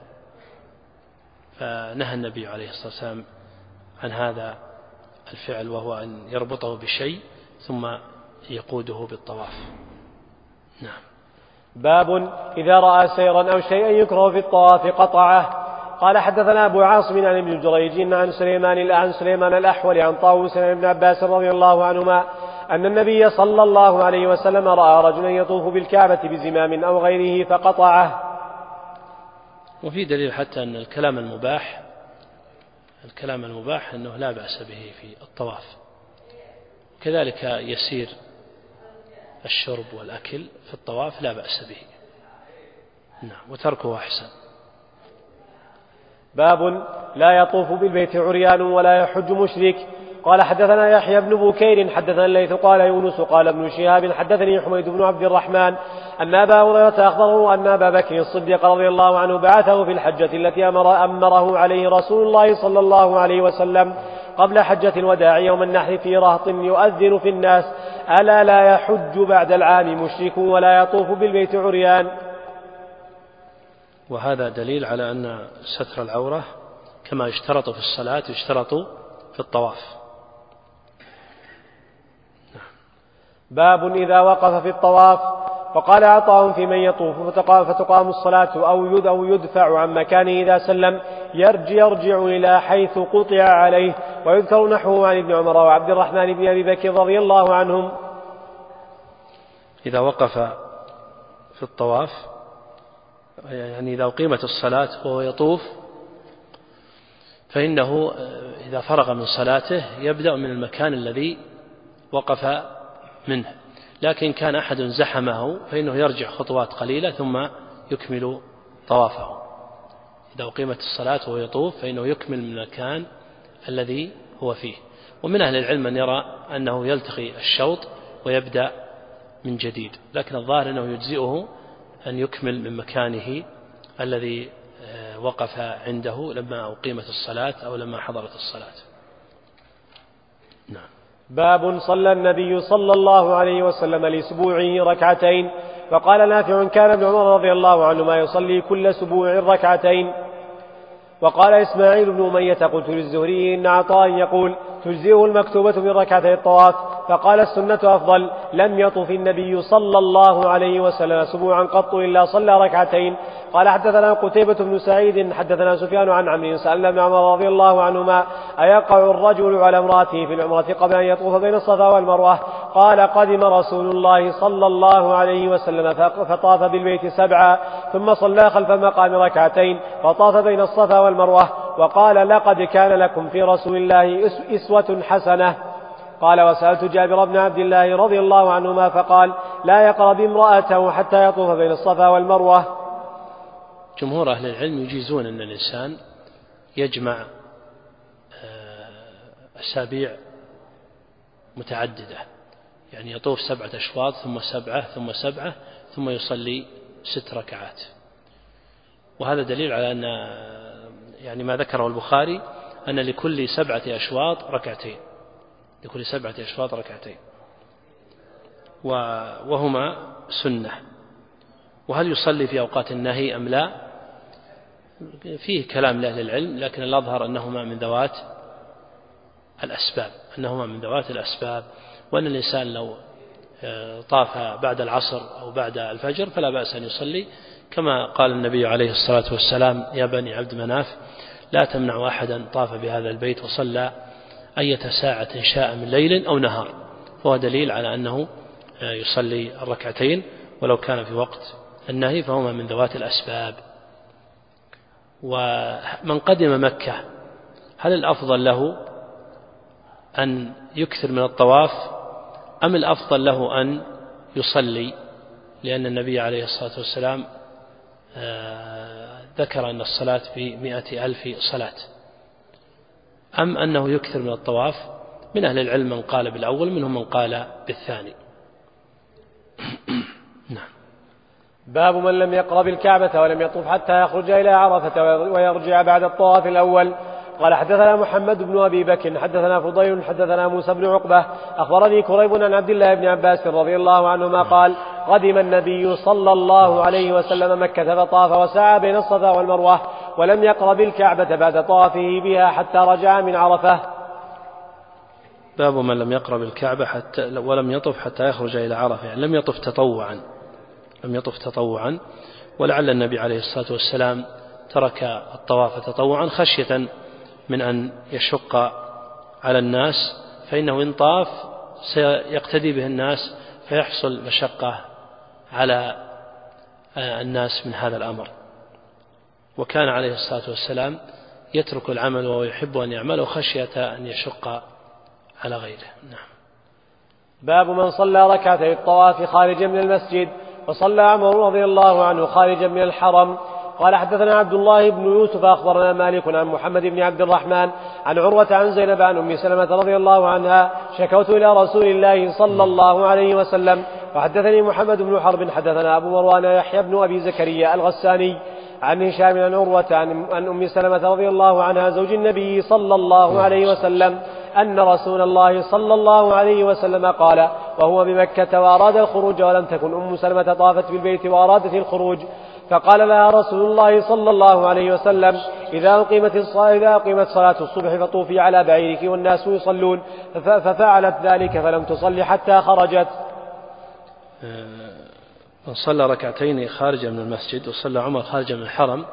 فنهى النبي عليه الصلاة والسلام عن هذا الفعل، وهو أن يربطه بشيء ثم يقوده بالطواف. نعم. باب إذا رأى سيرا أو شيئا يكره في الطواف قطعه. قال حدثنا أبو عاصم عن ابن جريج عن سليمان الأحول عن طاووس عن ابن عباس رضي الله عنهما أن النبي صلى الله عليه وسلم رأى رجلا يطوف بالكعبة بزمام أو غيره فقطعه. وفي دليل حتى أن الكلام المباح أنه لا بأس به في الطواف، كذلك يسير الشرب والأكل في الطواف لا بأس به. نعم. وتركه أحسن. باب لا يطوف بالبيت عريان ولا يحج مشرك. قال حدثنا يحيى بن بكير حدثنا الليث قال يونس قال ابن شهاب حدثني حميد بن عبد الرحمن أن أبا هريرة أخبره أن أبا بكر الصديق رضي الله عنه بعثه في الحجة التي أمره عليه رسول الله صلى الله عليه وسلم قبل حجة الوداع يوم النحر في رهط يؤذن في الناس ألا لا يحج بعد العام مشرك ولا يطوف بالبيت عريان. وهذا دليل على أن ستر العورة كما يشترط في الصلاة يشترط في الطواف. باب إذا وقف في الطواف. فقال عطاء في من يطوف فتقام الصلاة أو يدفع عن مكانه إذا سلم يرجع إلى حيث قطع عليه. ويذكر نحوه عن ابن عمر وعبد الرحمن بن أبي بكر رضي الله عنهم. إذا وقف في الطواف يعني إذا أقيمت الصلاة وهو يطوف فإنه إذا فرغ من صلاته يبدأ من المكان الذي وقف منه، لكن كان أحد زحمه فإنه يرجع خطوات قليلة ثم يكمل طوافه. إذا أقيمت الصلاة وهو يطوف فإنه يكمل من المكان الذي هو فيه. ومن أهل العلم من يرى أنه يلتقي الشوط ويبدأ من جديد، لكن الظاهر أنه يجزئه أن يكمل من مكانه الذي وقف عنده لما أقيمت الصلاة أو لما حضرت الصلاة. نعم. باب صلى النبي صلى الله عليه وسلم لسبوعه ركعتين. وقال نافع كان ابن عمر رضي الله عنهما يصلي كل سبوع ركعتين. وقال إسماعيل بن أمية قلت للزهري إن عطاء يقول تجزئه المكتوبة من ركعتي الطواف، فقال السنة أفضل. لم يطف النبي صلى الله عليه وسلم سبوعا قط إلا صلى ركعتين. قال حدثنا قتيبة بن سعيد حدثنا سفيان عن عمرو سألنا ابن عمر رضي الله عنهما أيقع الرجل على امرأته في العمرة قبل أن يطوف بين الصفا والمروة؟ قال قدم رسول الله صلى الله عليه وسلم فطاف بالبيت 7 ثم صلى خلف المقام ركعتين فطاف بين الصفا والمروة وقال لقد كان لكم في رسول الله أسوة حسنة. قال وسألت جابر بن عبد الله رضي الله عنهما فقال لا يقرب امرأته حتى يطوف بين الصفا والمروة. جمهور أهل العلم يجيزون أن الإنسان يجمع أسابيع متعددة، يعني يطوف 7 أشواط ثم 7 ثم 7 ثم يصلي 6 ركعات. وهذا دليل على أن يعني ما ذكره البخاري أن لكل 7 أشواط ركعتين، لكل 7 أشواط ركعتين، وهما سنة. وهل يصلي في أوقات النهي أم لا؟ فيه كلام لأهل العلم، لكن الأظهر أنهما من ذوات الأسباب، وأن الإنسان لو طاف بعد العصر أو بعد الفجر فلا بأس أن يصلي، كما قال النبي عليه الصلاة والسلام يا بني عبد مناف لا تمنع أحدا طاف بهذا البيت وصلى أية ساعة شاء من ليل أو نهار، فهو دليل على أنه يصلي الركعتين ولو كان في وقت النهي، فهما من ذوات الأسباب. ومن قدم مكة هل الأفضل له أن يكثر من الطواف أم الأفضل له أن يصلي؟ لأن النبي عليه الصلاة والسلام ذكر أن الصلاة ب100,000 صلاة، أم أنه يكثر من الطواف؟ من أهل العلم من قال بالأول، منهم من قال بالثاني. نعم. باب من لم يقرب الكعبة ولم يطوف حتى يخرج إلى عرفة ويرجع بعد الطواف الأول. قال حدثنا محمد بن أبي بكر حدثنا فضيل حدثنا موسى بن عقبة أخبرني كريب عن عبد الله بن عباس رضي الله عنهما قال قدم النبي صلى الله عليه وسلم مكة فطاف وسعى بين الصفا والمروة ولم يقرب الكعبة بعد طوافه بها حتى رجع من عرفة. باب من لم يقرب الكعبة ولم يطف حتى يخرج إلى عرفة، يعني لم يطف تطوعا، ولعل النبي عليه الصلاة والسلام ترك الطواف تطوعا خشية من أن يشق على الناس، فإنه إن طاف سيقتدي به الناس فيحصل مشقة على الناس من هذا الأمر. وكان عليه الصلاة والسلام يترك العمل وهو يحب أن يعمله خشية أن يشق على غيره. نعم. باب من صلى ركعتي الطواف خارجا من المسجد وصلى عمر رضي الله عنه خارجا من الحرم. قال حدثنا عبد الله بن يوسف أخبرنا مالك عن محمد بن عبد الرحمن عن عروة عن زينب عن أم سلمة رضي الله عنها شكوت إلى رسول الله صلى الله عليه وسلم. وحدثني محمد بن حرب حدثنا أبو مروان يحيى بن أبي زكريا الغساني عن هشام عن عروة عن أم سلمة رضي الله عنها زوج النبي صلى الله عليه وسلم أن رسول الله صلى الله عليه وسلم قال وهو بمكة وأراد الخروج ولم تكن أم سلمة طافت بالبيت وأرادت الخروج، فقال لها رسول الله صلى الله عليه وسلم إذا أقيمت صلاة الصبح فطوفي على بعيرك والناس يصلون، ففعلت ذلك فلم تصلي حتى خرجت. من صلى ركعتين خارجا من المسجد، وصلى عمر خارجا من الحرم،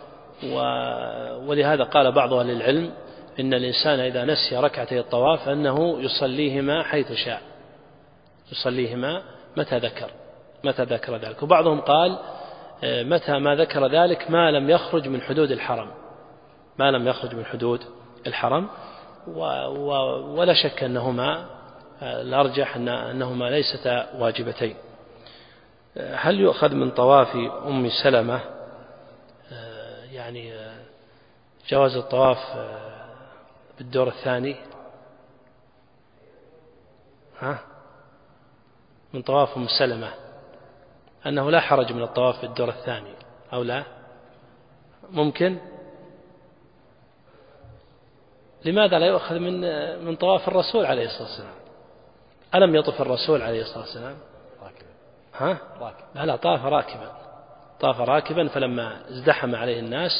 ولهذا قال بعض أهل العلم إن الإنسان إذا نسي ركعتي الطواف أنه يصليهما حيث شاء، يصليهما متى ذكر ذلك. وبعضهم قال متى ما ذكر ذلك ما لم يخرج من حدود الحرم، ولا شك أنهما الأرجح أنهما ليستا واجبتين. هل يؤخذ من طواف أم سلمة يعني جواز الطواف بالدور الثاني؟ من طواف أم سلمة أنه لا حرج من الطواف بالدور الثاني أو لا؟ ممكن. لماذا لا يؤخذ من طواف الرسول عليه الصلاة والسلام؟ ألم يطف الرسول عليه الصلاة والسلام؟ لا، طاف راكبا فلما ازدحم عليه الناس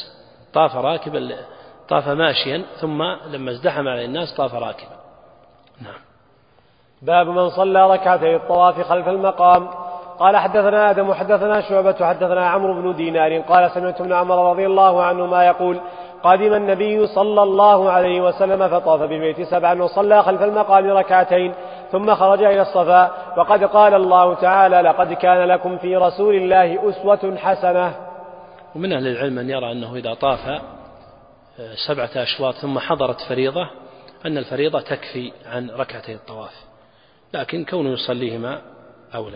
طاف ماشيا، ثم لما ازدحم عليه الناس طاف راكبا. نعم. باب من صلى ركعتي الطواف خلف المقام. قال حدثنا آدم حدثنا شعبة حدثنا عمرو بن دينار قال سمعت ابن عمر رضي الله عنهما يقول قدم النبي صلى الله عليه وسلم فطاف بالبيت 7 وصلى خلف المقام ركعتين ثم خرج إلى الصفا، وقد قال الله تعالى لقد كان لكم في رسول الله أسوة حسنة. ومن أهل العلم من يرى أنه إذا طاف 7 أشواط ثم حضرت فريضة أن الفريضة تكفي عن ركعتي الطواف، لكن كونه يصليهما أولى.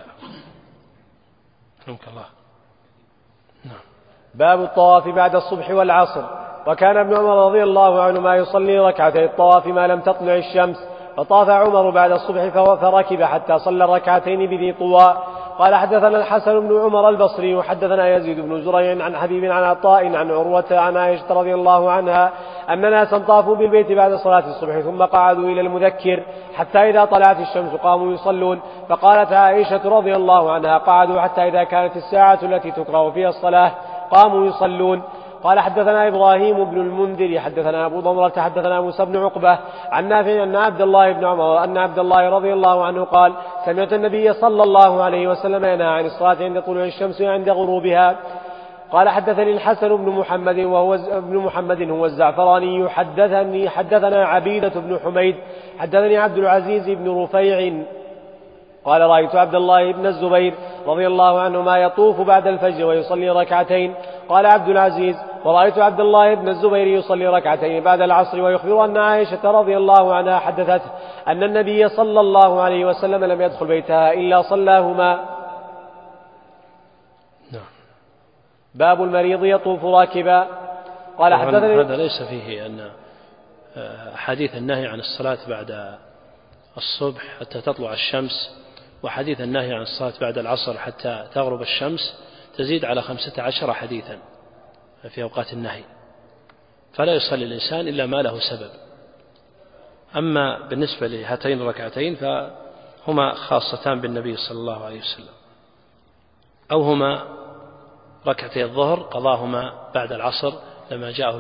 رحمك الله. نعم. باب الطواف بعد الصبح والعصر. وكان ابن عمر رضي الله عنهما يصلي ركعتي الطواف ما لم تطلع الشمس، فطاف عمر بعد الصبح فركب حتى صلى الركعتين بذي طوى. قال حدثنا الحسن بن عمر البصري وحدثنا يزيد بن زريع عن حبيب عن عطاء عن عروة عن عائشة رضي الله عنها أن ناسا طافوا بالبيت بعد صلاة الصبح ثم قعدوا إلى المذكر حتى إذا طلعت الشمس قاموا يصلون، فقالت عائشة رضي الله عنها قعدوا حتى إذا كانت الساعة التي تكره فيها الصلاة قاموا يصلون. قال حدثنا إبراهيم بن المنذر حدثنا أبو ضمرة حدثنا موسى بن عقبة عن نافع أن عبد الله بن عمر أن عبد الله رضي الله عنه قال سمعت النبي صلى الله عليه وسلم ينهى عن الصلاة عند طلوع الشمس وعند غروبها. قال حدثني الحسن بن محمد هو الزعفراني حدثنا عبيدة بن حميد حدثني عبد العزيز بن رفيع قال رأيت عبد الله بن الزبير رضي الله عنهما يطوف بعد الفجر ويصلي ركعتين. قال عبد العزيز ورأيت عبد الله بن الزبير يصلي ركعتين بعد العصر، ويخبر أن عائشة رضي الله عنها حدثته أن النبي صلى الله عليه وسلم لم يدخل بيتها إلا صلاهما. باب المريض يطوف راكبا. قال حدثني هذا ليس فيه أن حديث النهي عن الصلاة بعد الصبح حتى تطلع الشمس وحديث النهي عن الصلاة بعد العصر حتى تغرب الشمس تزيد على 15 حديثا في أوقات النهي، فلا يصلي الإنسان إلا ما له سبب. أما بالنسبة لهاتين الركعتين فهما خاصتان بالنبي صلى الله عليه وسلم، أو هما ركعتي الظهر قضاهما بعد العصر لما جاءه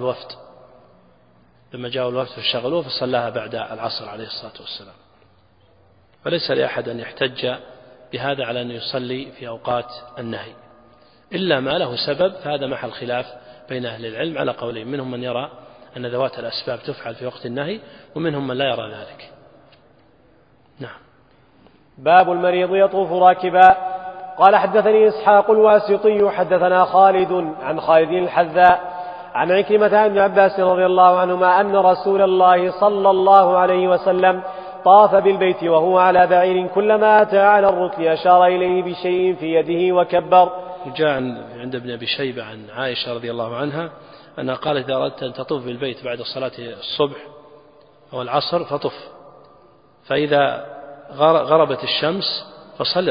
الوفد فشغلوه فصلاها بعد العصر عليه الصلاة والسلام. فليس لأحد أن يحتج بهذا على أن يصلي في أوقات النهي إلا ما له سبب، فهذا محل خلاف بين أهل العلم على قولين، منهم من يرى أن ذوات الأسباب تفعل في وقت النهي ومنهم من لا يرى ذلك. نعم. باب المريض يطوف راكبا. قال حدثني إسحاق الواسطي حدثنا خالد عن خالد الحذاء عن عكرمة عن ابن عباس رضي الله عنهما أن رسول الله صلى الله عليه وسلم طاف بالبيت وهو على بعير كلما أتى على الركن أشار إليه بشيء في يده وكبر. جاء عند ابن أبي شيبة عن عائشة رضي الله عنها أنها قالت إذا أردت أن تطوف بالبيت بعد صلاة الصبح أو العصر فطف، فإذا غربت الشمس فصلي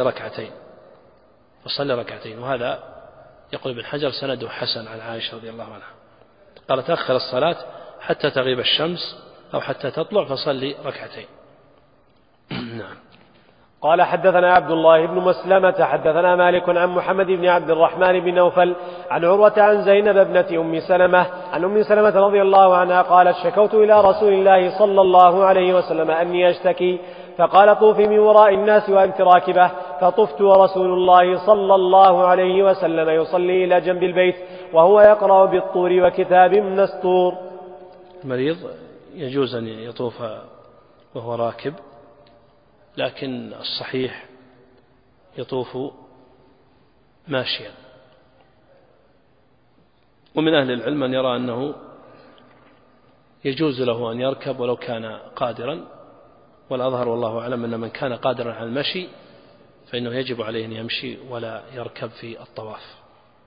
ركعتين. وهذا يقول ابن حجر سنده حسن عن عائشة رضي الله عنها، قال تأخر الصلاة حتى تغيب الشمس أو حتى تطلع فصلي ركعتين. نعم. قال حدثنا عبد الله بن مسلمة حدثنا مالك عن محمد بن عبد الرحمن بن نوفل عن عروة عن زينب ابنة أم سلمة عن أم سلمة رضي الله عنها قالت شكوت إلى رسول الله صلى الله عليه وسلم أني أشتكي فقال طوفي من وراء الناس وأنت راكبة فطفت ورسول الله صلى الله عليه وسلم يصلي إلى جنب البيت وهو يقرأ بالطور وكتاب مسطور. المريض يجوز أن يطوف وهو راكب، لكن الصحيح يطوف ماشيا. ومن أهل العلم من يرى أنه يجوز له أن يركب ولو كان قادرا، والأظهر والله أعلم أن من كان قادرا على المشي فإنه يجب عليه أن يمشي ولا يركب في الطواف.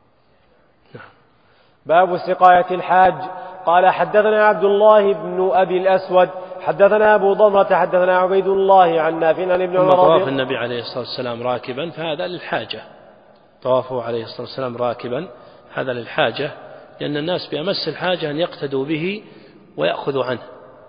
باب سقاية الحاج. قال حدثنا عبد الله بن أبي الأسود حدثنا أبو ضمرة حدثنا عبيد الله عن نافع عن ابن عمر. طواف النبي عليه الصلاة والسلام راكبا فهذا للحاجة، طوافه عليه الصلاة والسلام راكبا هذا للحاجة، لأن الناس بأمس الحاجة أن يقتدوا به ويأخذوا عنه.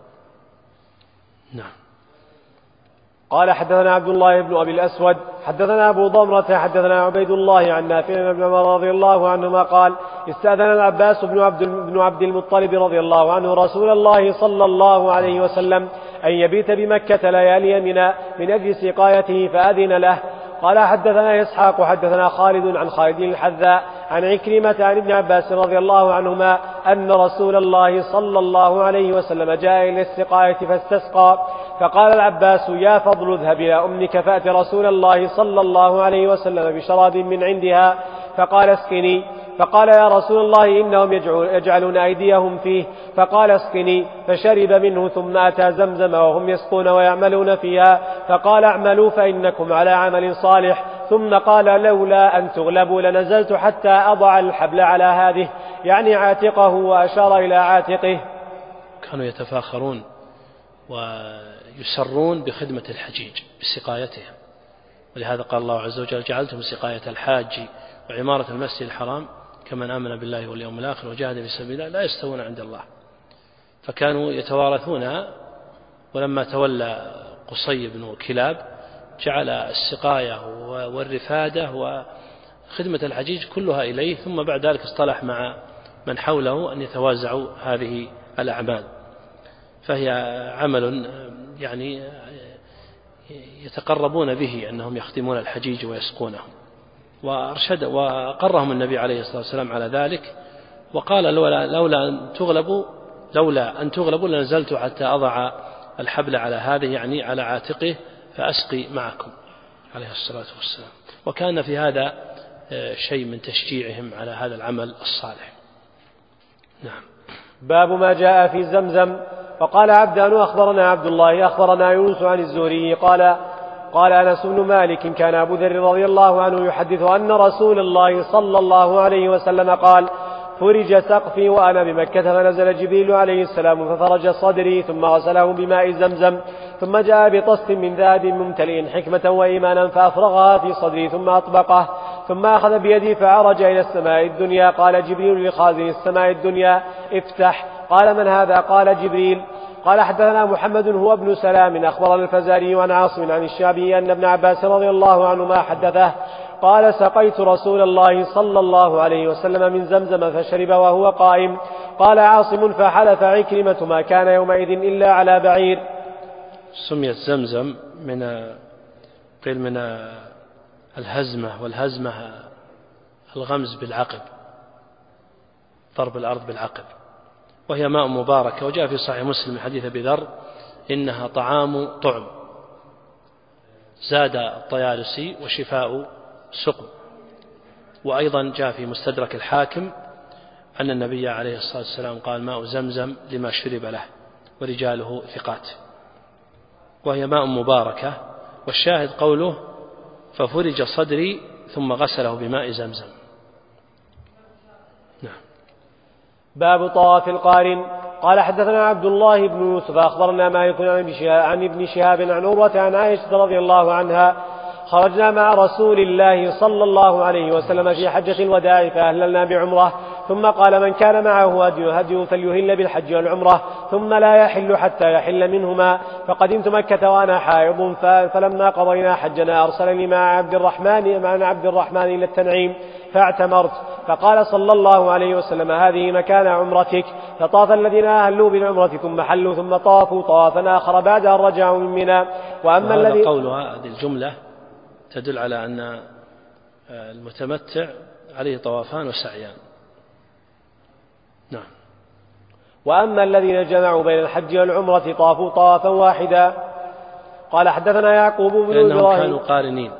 نعم. قال حدثنا عبد الله بن أبي الأسود حدثنا أبو ضمرة حدثنا عبيد الله عن نافع عن ابن عمر رضي الله عنهما قال استأذن العباس بن عبد المطلب رضي الله عنه رسول الله صلى الله عليه وسلم أن يبيت بمكة ليالي منى من أجل سقايته فأذن له. قال حدثنا إسحاق حدثنا خالد عن خالد الحذاء عن عكرمة عن ابن عباس رضي الله عنهما أن رسول الله صلى الله عليه وسلم جاء إلى السقاية فاستسقى فقال العباس يا فضل اذهب إلى أمك فأت رسول الله صلى الله عليه وسلم بشراب من عندها فقال اسقني. فقال يا رسول الله إنهم يجعلون أيديهم فيه فقال اسقني فشرب منه ثم أتى زمزم وهم يسقون ويعملون فيها فقال اعملوا فإنكم على عمل صالح. ثم قال لولا أن تغلبوا لنزلت حتى أضع الحبل على هذه يعني عاتقه وأشار إلى عاتقه. كانوا يتفاخرون ويسرون بخدمة الحجيج بسقايتهم، ولهذا قال الله عز وجل جعلتم سقاية الحاج وعمارة المسجد الحرام كمن آمن بالله واليوم الآخر وجاهد في سبيل الله لا يستوون عند الله. فكانوا يتوارثونها، ولما تولى قصي بن كلاب جعل السقاية والرفادة وخدمة الحجيج كلها إليه، ثم بعد ذلك اصطلح مع من حوله أن يتوازعوا هذه الأعمال، فهي عمل يعني يتقربون به أنهم يخدمون الحجيج ويسقونهم. وقرهم النبي عليه الصلاة والسلام على ذلك وقال لولا أن تغلبوا لنزلت حتى أضع الحبل على هذه يعني على عاتقه فأسقي معكم عليه الصلاة والسلام. وكان في هذا شيء من تشجيعهم على هذا العمل الصالح. نعم. باب ما جاء في زمزم. فقال عبدان أخبرنا عبد الله أخبرنا يونس عن الزهري قال أنس بن مالك كان أبو ذر رضي الله عنه يحدث أن رسول الله صلى الله عليه وسلم قال فرج سقفي وأنا بمكة فنزل جبريل عليه السلام ففرج صدري ثم غسله بماء زمزم ثم جاء بطست من ذهب ممتلئ حكمة وإيمانا فأفرغها في صدري ثم أطبقه ثم أخذ بيدي فعرج إلى السماء الدنيا. قال جبريل لخازن السماء الدنيا افتح. قال من هذا؟ قال جبريل. قال حدثنا محمد هو ابن سلام أخبرنا الفزاري عن عاصم عن الشعبي أن ابن عباس رضي الله عنهما حدثه قال سقيت رسول الله صلى الله عليه وسلم من زمزم فشرب وهو قائم. قال عاصم فحلف عكرمة ما كان يومئذ إلا على بعير. سميت زمزم من الهزمة، والهزمة الغمز بالعقب، ضرب الأرض بالعقب، وهي ماء مباركة. وجاء في صحيح مسلم من حديث أبي ذر إنها طعام طعم زاد الطيالسي وشفاء سقم. وأيضا جاء في مستدرك الحاكم أن النبي عليه الصلاة والسلام قال ماء زمزم لما شرب له ورجاله ثقات، وهي ماء مباركة. والشاهد قوله ففرج صدري ثم غسله بماء زمزم. نعم. باب طواف القارن. قال حدثنا عبد الله بن يوسف أخبرنا مالك عن ابن شهاب عن عروة عن عائشة رضي الله عنها خرجنا مع رسول الله صلى الله عليه وسلم في حجة الوداع فأهللنا بعمرة ثم قال من كان معه هدي فليهل بالحج والعمرة ثم لا يحل حتى يحل منهما. فقدمت مكة وأنا حائض فلما قضينا حجنا أرسلني مع عبد الرحمن إلى التنعيم فاعتمرت، فقال صلى الله عليه وسلم هذه مكان عمرتك. فطاف الذين أهلوا بالعمرة ثم حلوا ثم طافوا طوافا آخر بعد أن رجعوا من منى. وأما الذي قولها هذه الجملة تدل على أن المتمتع عليه طوافان وسعيان. نعم. وأما الذين جمعوا بين الحج والعمرة طافوا طوافا واحدا. قال حدثنا يعقوب بن إبراهيم كانوا قارنين.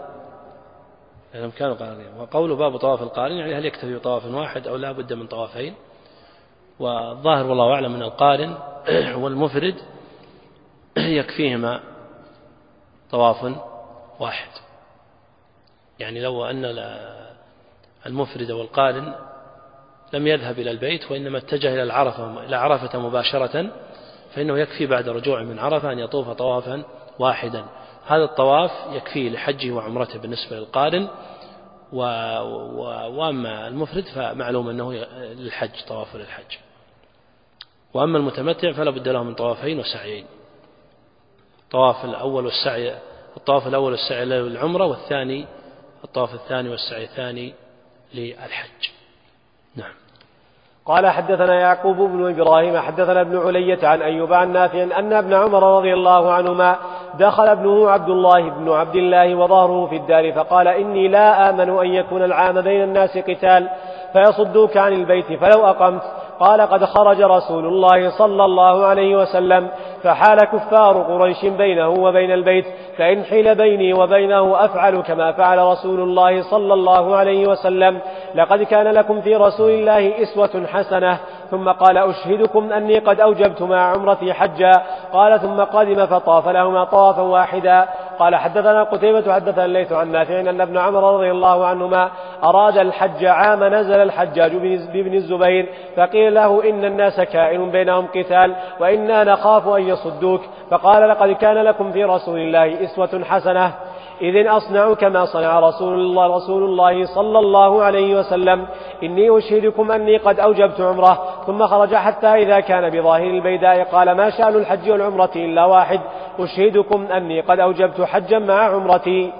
وقوله باب طواف القارن يعني هل يكتفي بطواف واحد أو لا بد من طوافين؟ والظاهر والله أعلم من القارن والمفرد يكفيهما طواف واحد. يعني لو أن المفرد والقارن لم يذهب إلى البيت وإنما اتجه إلى عرفة مباشرة فإنه يكفي بعد رجوع من عرفة أن يطوف طوافا واحدا. هذا الطواف يكفي لحجه وعمرته بالنسبة للقارن. وأما المفرد فمعلوم أنه للحج طواف للحج. وأما المتمتع فلا بد له من طوافين وسعيين. الطواف الأول والسعي للعمرة، والثاني الطواف الثاني والسعي الثاني للحج. نعم. قال حدثنا يعقوب بن إبراهيم حدثنا ابن علية عن أيوب عن نافع أن ابن عمر رضي الله عنهما دخل ابنه عبد الله وظهره في الدار فقال إني لا آمن أن يكون العام بين الناس قتال فيصدوك عن البيت فلو أقمت. قال قد خرج رسول الله صلى الله عليه وسلم فحال كفار قريش بينه وبين البيت فإن حيل بيني وبينه أفعل كما فعل رسول الله صلى الله عليه وسلم لقد كان لكم في رسول الله أسوة حسنة. ثم قال أشهدكم أني قد أوجبت مع عمرتي حجا. قال ثم قدم فطاف لهما طوافا واحدا. قال حدثنا قتيبة حدثنا الليث عن نافع أن ابن عمر رضي الله عنهما أراد الحج عام نزل الحجاج بابن الزبير فقيل له إن الناس كائن بينهم قتال وإنا نخاف أن يصدوك. فقال لقد كان لكم في رسول الله أسوة حسنة إذن أصنع كما صنع رسول الله صلى الله عليه وسلم. إني أشهدكم أني قد أوجبت عمره. ثم خرج حتى إذا كان بظاهر البيداء قال ما شأن الحج والعمرة إلا واحد أشهدكم أني قد أوجبت حجا مع عمرتي.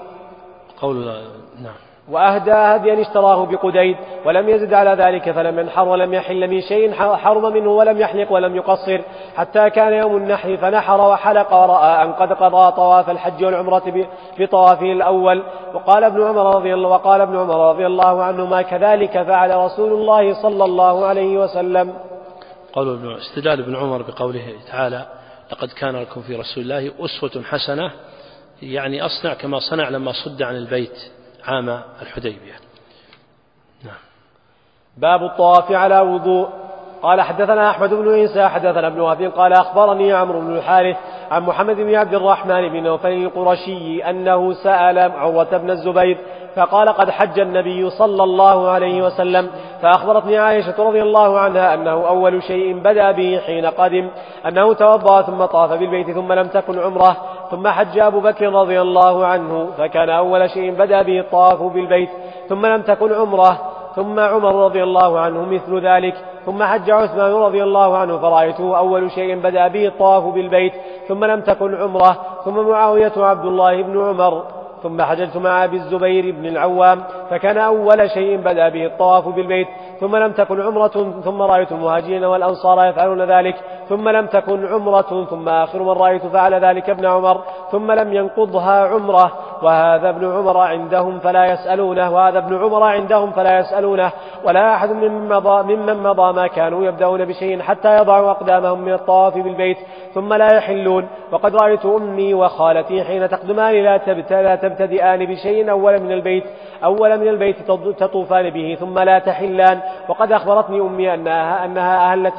نعم. وأهدى هديا اشتراه بقديد ولم يزد على ذلك فلم ينحر ولم يحل من شيء حرم منه ولم يحلق ولم يقصر حتى كان يوم النحر فنحر وحلق ورأى أن قد قضى طواف الحج والعمرة بطوافه الأول. وقال ابن عمر رضي الله عنهما كذلك فعل رسول الله صلى الله عليه وسلم. استدلال ابن عمر بقوله تعالى لقد كان لكم في رسول الله أسوة حسنة يعني أصنع كما صنع لما صد عن البيت عام الحديبية. نعم. باب الطواف على وضوء. قال حدثنا أحمد بن عيسى حدثنا ابن وهب قال أخبرني عمرو بن الحارث عن محمد بن عبد الرحمن بن نوفل القرشي أنه سأل عروة بن الزبير فقال قد حج النبي صلى الله عليه وسلم. فأخبرتني عائشة رضي الله عنها أنه أول شيء بدأ به حين قدم أنه توضأ ثم طاف بالبيت ثم لم تكن عمره. ثم حج أبو بكر رضي الله عنه فكان أول شيء بدأ به الطواف بالبيت ثم لم تكن عمره. ثم عمر رضي الله عنه مثل ذلك. ثم حج عثمان رضي الله عنه فرأيته أول شيء بدأ به الطواف بالبيت ثم لم تكن عمره. ثم معاوية عبد الله بن عمر. ثم حججت مع أبي الزبير بن العوام فكان أول شيء بدأ به الطواف بالبيت ثم لم تكن عمرة. ثم رأيت المهاجرين والأنصار يفعلون ذلك ثم لم تكن عمرة. ثم آخر من رأيت فعل ذلك ابن عمر ثم لم ينقضها عمره. وهذا ابن عمر عندهم فلا يسألونه ولا أحد ممن مضى ما كانوا يبدأون بشيء حتى يضعوا أقدامهم من الطواف بالبيت ثم لا يحلون. وقد رأيت أمي وخالتي حين تقدمان لا تبتدئان بشيء أول من البيت تطوفان به ثم لا تحلان. وقد أخبرتني أمي أنها أهلت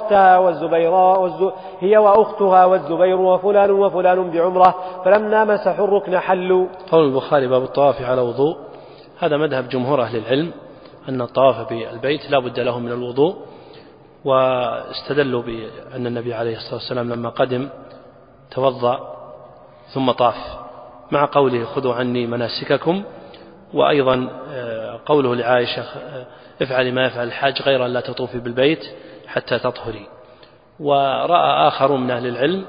هي وأختها والزبير وفلان بعمرة فلما مسحوا الركن حلوا. قول البخاري باب الطواف على وضوء. هذا مذهب جمهور أهل العلم أن الطواف بالبيت لا بد له من الوضوء. واستدلوا بأن النبي عليه الصلاة والسلام لما قدم توضأ ثم طاف مع قوله خذوا عني مناسككم. وأيضا قوله لعائشة افعلي ما يفعل الحاج غير أن لا تطوفي بالبيت حتى تطهري. ورأى آخر من أهل العلم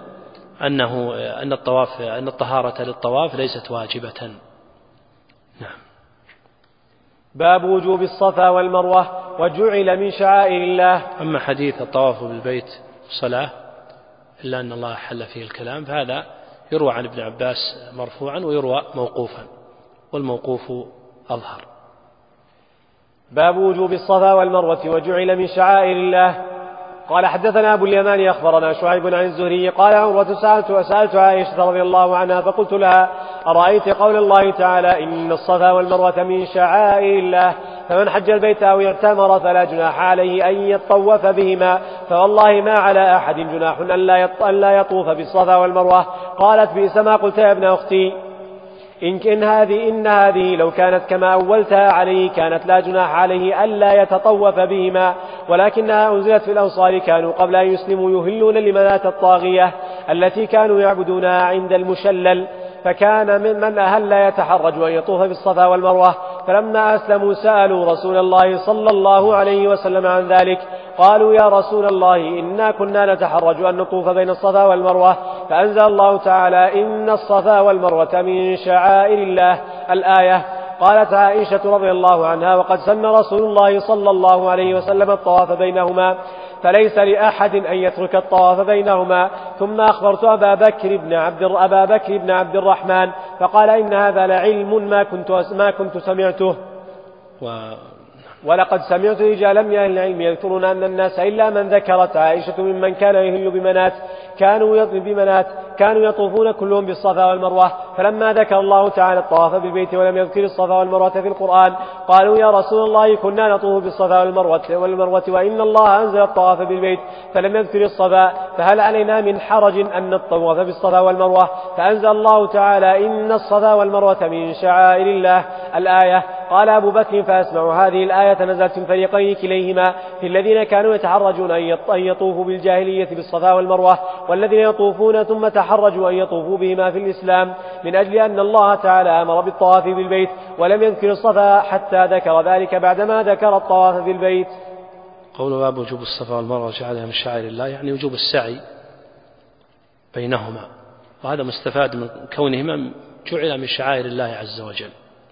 أن الطهارة للطواف ليست واجبة. نعم. باب وجوب الصفا والمروة وجعل من شعائر الله. أما حديث الطواف بالبيت صلاة إلا أن الله حل فيه الكلام، فهذا يروى عن ابن عباس مرفوعا ويروى موقوفا، والموقوف أظهر. باب وجوب الصفا والمروة وجعل من شعائر الله. قال حدثنا أبو اليمان أخبرنا شعيب عن الزهري قال عروة سألت عائشة رضي الله عنها فقلت لها أرأيت قول الله تعالى إن الصفا والمروة من شعائر الله فمن حج البيت أو اعتمر فلا جناح عليه أن يطوف بهما فوالله ما على أحد جناح أن لا يطوف بالصفا والمروة. قالت بئس ما قلت يا ابن أختي إن هذه لو كانت كما أولتها عليه كانت لا جناح عليه ألا يتطوف بهما، ولكنها أنزلت في الأنصار كانوا قبل أن يسلموا يهلون لمناة الطاغية التي كانوا يعبدونها عند المشلل، فكان من أهل يتحرج أن يطوف بالصفا والمروة، فلما أسلموا سألوا رسول الله صلى الله عليه وسلم عن ذلك قالوا يا رسول الله إنا كنا نتحرج أن نطوف بين الصفا والمروة، فأنزل الله تعالى إن الصفا والمروة من شعائر الله الآية. قالت عائشة رضي الله عنها وقد سن رسول الله صلى الله عليه وسلم الطواف بينهما فليس لأحد أن يترك الطواف بينهما. ثم أخبرت أبا بكر بن عبد الرحمن فقال إن هذا لعلم ما كنت سمعته. ولقد سمعت رجالا من أهل العلم يذكرون أن الناس إلا من ذكرت عائشة ممن كان يهل بمنات كانوا يطوفون كلهم بالصفا والمروة، فلما ذكر الله تعالى الطواف بالبيت ولم يذكر الصفا والمروة في القرآن قالوا يا رسول الله كنا نطوف بالصفا والمروة وإن الله أنزل الطواف بالبيت فلم يذكر الصفا، فهل علينا من حرج أن نطوف بالصفا والمروة؟ فأنزل الله تعالى إن الصفا والمروة من شعائر الله الآية. قال أبو بكر فأسمع هذه الآية نزلت في الفريقين كليهما في الذين كانوا يتحرجون أن يطوفوا بالجاهلية بالصفا والمروة والذين يطوفون ثم تحرجوا أن يطوفوا بهما في الإسلام، من أجل أن الله تعالى أمر بالطواف بالبيت ولم يذكر الصفا حتى ذكر ذلك بعدما ذكر الطواف بالبيت. قول باب وجوب الصفا والمروة وجعلها من شعائر الله يعني وجوب السعي بينهما، وهذا مستفاد من كونهما جعل من شعائر الله عز وجل.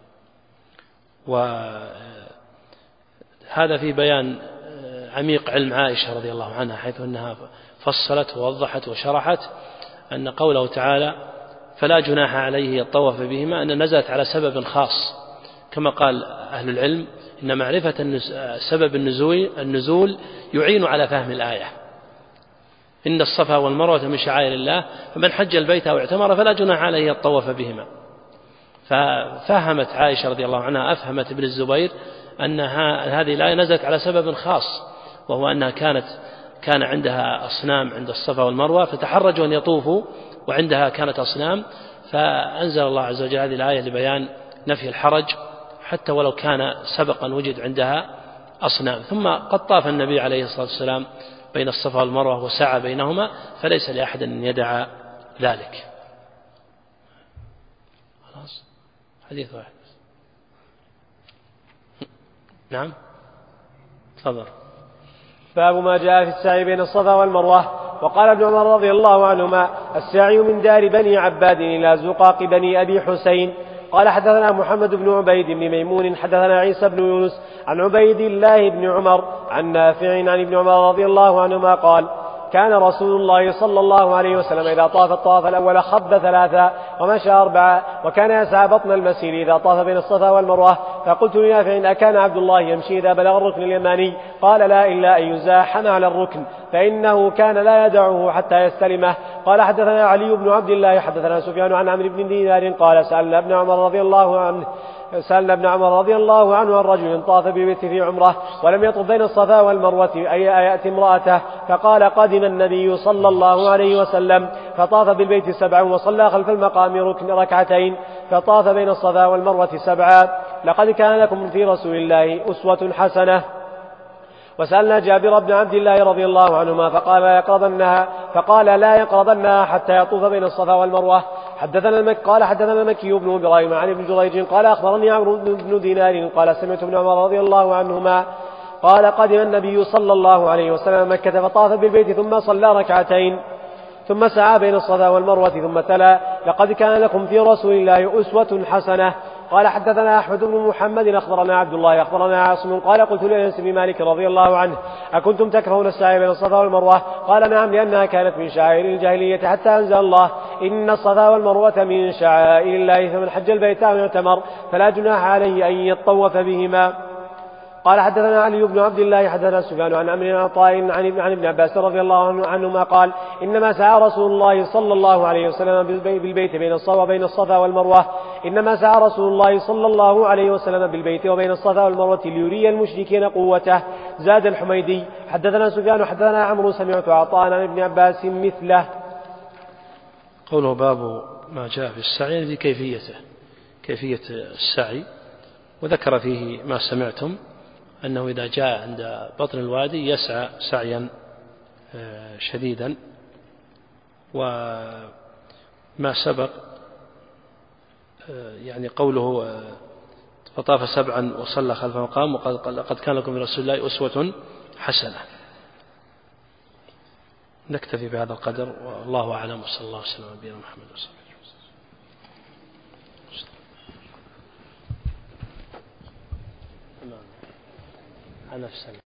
وهذا في بيان عميق علم عائشة رضي الله عنها، حيث أنها فصلت ووضحت وشرحت أن قوله تعالى فلا جناح عليه الطواف بهما أن نزلت على سبب خاص، كما قال أهل العلم إن معرفة سبب النزول يعين على فهم الآية. إن الصفا والمروة من شعائر الله فمن حج البيت أو اعتمر فلا جناح عليه الطواف بهما. ففهمت عائشة رضي الله عنها أفهمت ابن الزبير أن هذه الآية نزلت على سبب خاص، وهو أنها كان عندها أصنام عند الصفا والمروة فتحرجوا أن يطوفوا وعندها كانت أصنام، فأنزل الله عز وجل هذه الآية لبيان نفي الحرج حتى ولو كان سبقا وجد عندها أصنام. ثم قد طاف النبي عليه الصلاة والسلام بين الصفا والمروة وسعى بينهما، فليس لأحد أن يدع ذلك. خلاص حديث واحد. نعم تفضل. باب ما جاء في السعي بين الصفا والمروة. وقال ابن عمر رضي الله عنهما السعي من دار بني عباد إلى زقاق بني أبي حسين. قال حدثنا محمد بن عبيد بن ميمون حدثنا عيسى بن يونس عن عبيد الله بن عمر عن نافع عن ابن عمر رضي الله عنهما قال كان رسول الله صلى الله عليه وسلم إذا طاف الطواف الأول خب 3 ومشى 4، وكان يسعى بطن المسير إذا طاف بين الصفا والمروة. فقلت لنافع أكان عبد الله يمشي إذا بلغ الركن اليماني؟ قال لا إلا أن يزاحم على الركن فإنه كان لا يدعه حتى يستلمه. قال حدثنا علي بن عبد الله حدثنا سفيان عن عمرو بن دينار قال سألنا ابن عمر رضي الله عنه عن رجل طاف بالبيت في عمره ولم يطف بين الصفا والمروة أي يأتي امرأته، فقال قدم النبي صلى الله عليه وسلم فطاف بالبيت 7 وصلى خلف المقام ركعتين فطاف بين الصفا والمروة 7. لقد كان لكم في رسول الله أسوة حسنة. وسألنا جابر بن عبد الله رضي الله عنهما فقال لا يقربنها حتى يطوف بين الصفا والمروة. قال حدثنا المكي بن إبراهيم عن ابن جريج قال أخبرني عمرو بن دينار قال سمعت ابن عمر رضي الله عنهما قال قدم النبي صلى الله عليه وسلم مكة فطاف بالبيت ثم صلى ركعتين ثم سعى بين الصفا والمروة ثم تلا لقد كان لكم في رسول الله أسوة حسنة. قال حدثنا أحمد بن محمد أخبرنا عبد الله أخبرنا عاصم قال قلت لأنس بن مالك رضي الله عنه أكنتم تكرهون السعي بين الصفا والمروة؟ قال نعم لأنها كانت من شعائر الجاهلية حتى أنزل الله إن الصفا والمروة من شعائر الله فمن حج البيت أو اعتمر فلا جناح عليه أن يطوف بهما. قال حدثنا علي بن عبد الله حدثنا سفيان عن عمرو بن عطاء عن ابن عباس رضي الله عنهما قال إنما سعى رسول الله صلى الله عليه وسلم بالبيت بين الصفا والمروة إنما سعى رسول الله صلى الله عليه وسلم بالبيت وبين الصفا والمروة ليري المشركين قوته. زاد الحميدي حدثنا سفيان حدثنا عمرو سمعت عطاء عن ابن عباس مثله. قوله باب ما جاء في السعي في كيفية السعي، وذكر فيه ما سمعتم أنه إذا جاء عند بطن الوادي يسعى سعيا شديدا، وما سبق يعني قوله فطاف 7 وصلى خلف مقام وقد كان لكم من رسول الله أسوة حسنة. نكتفي بهذا القدر والله أعلم، وصلى الله وسلم على نبينا محمد وصحبه وسلم.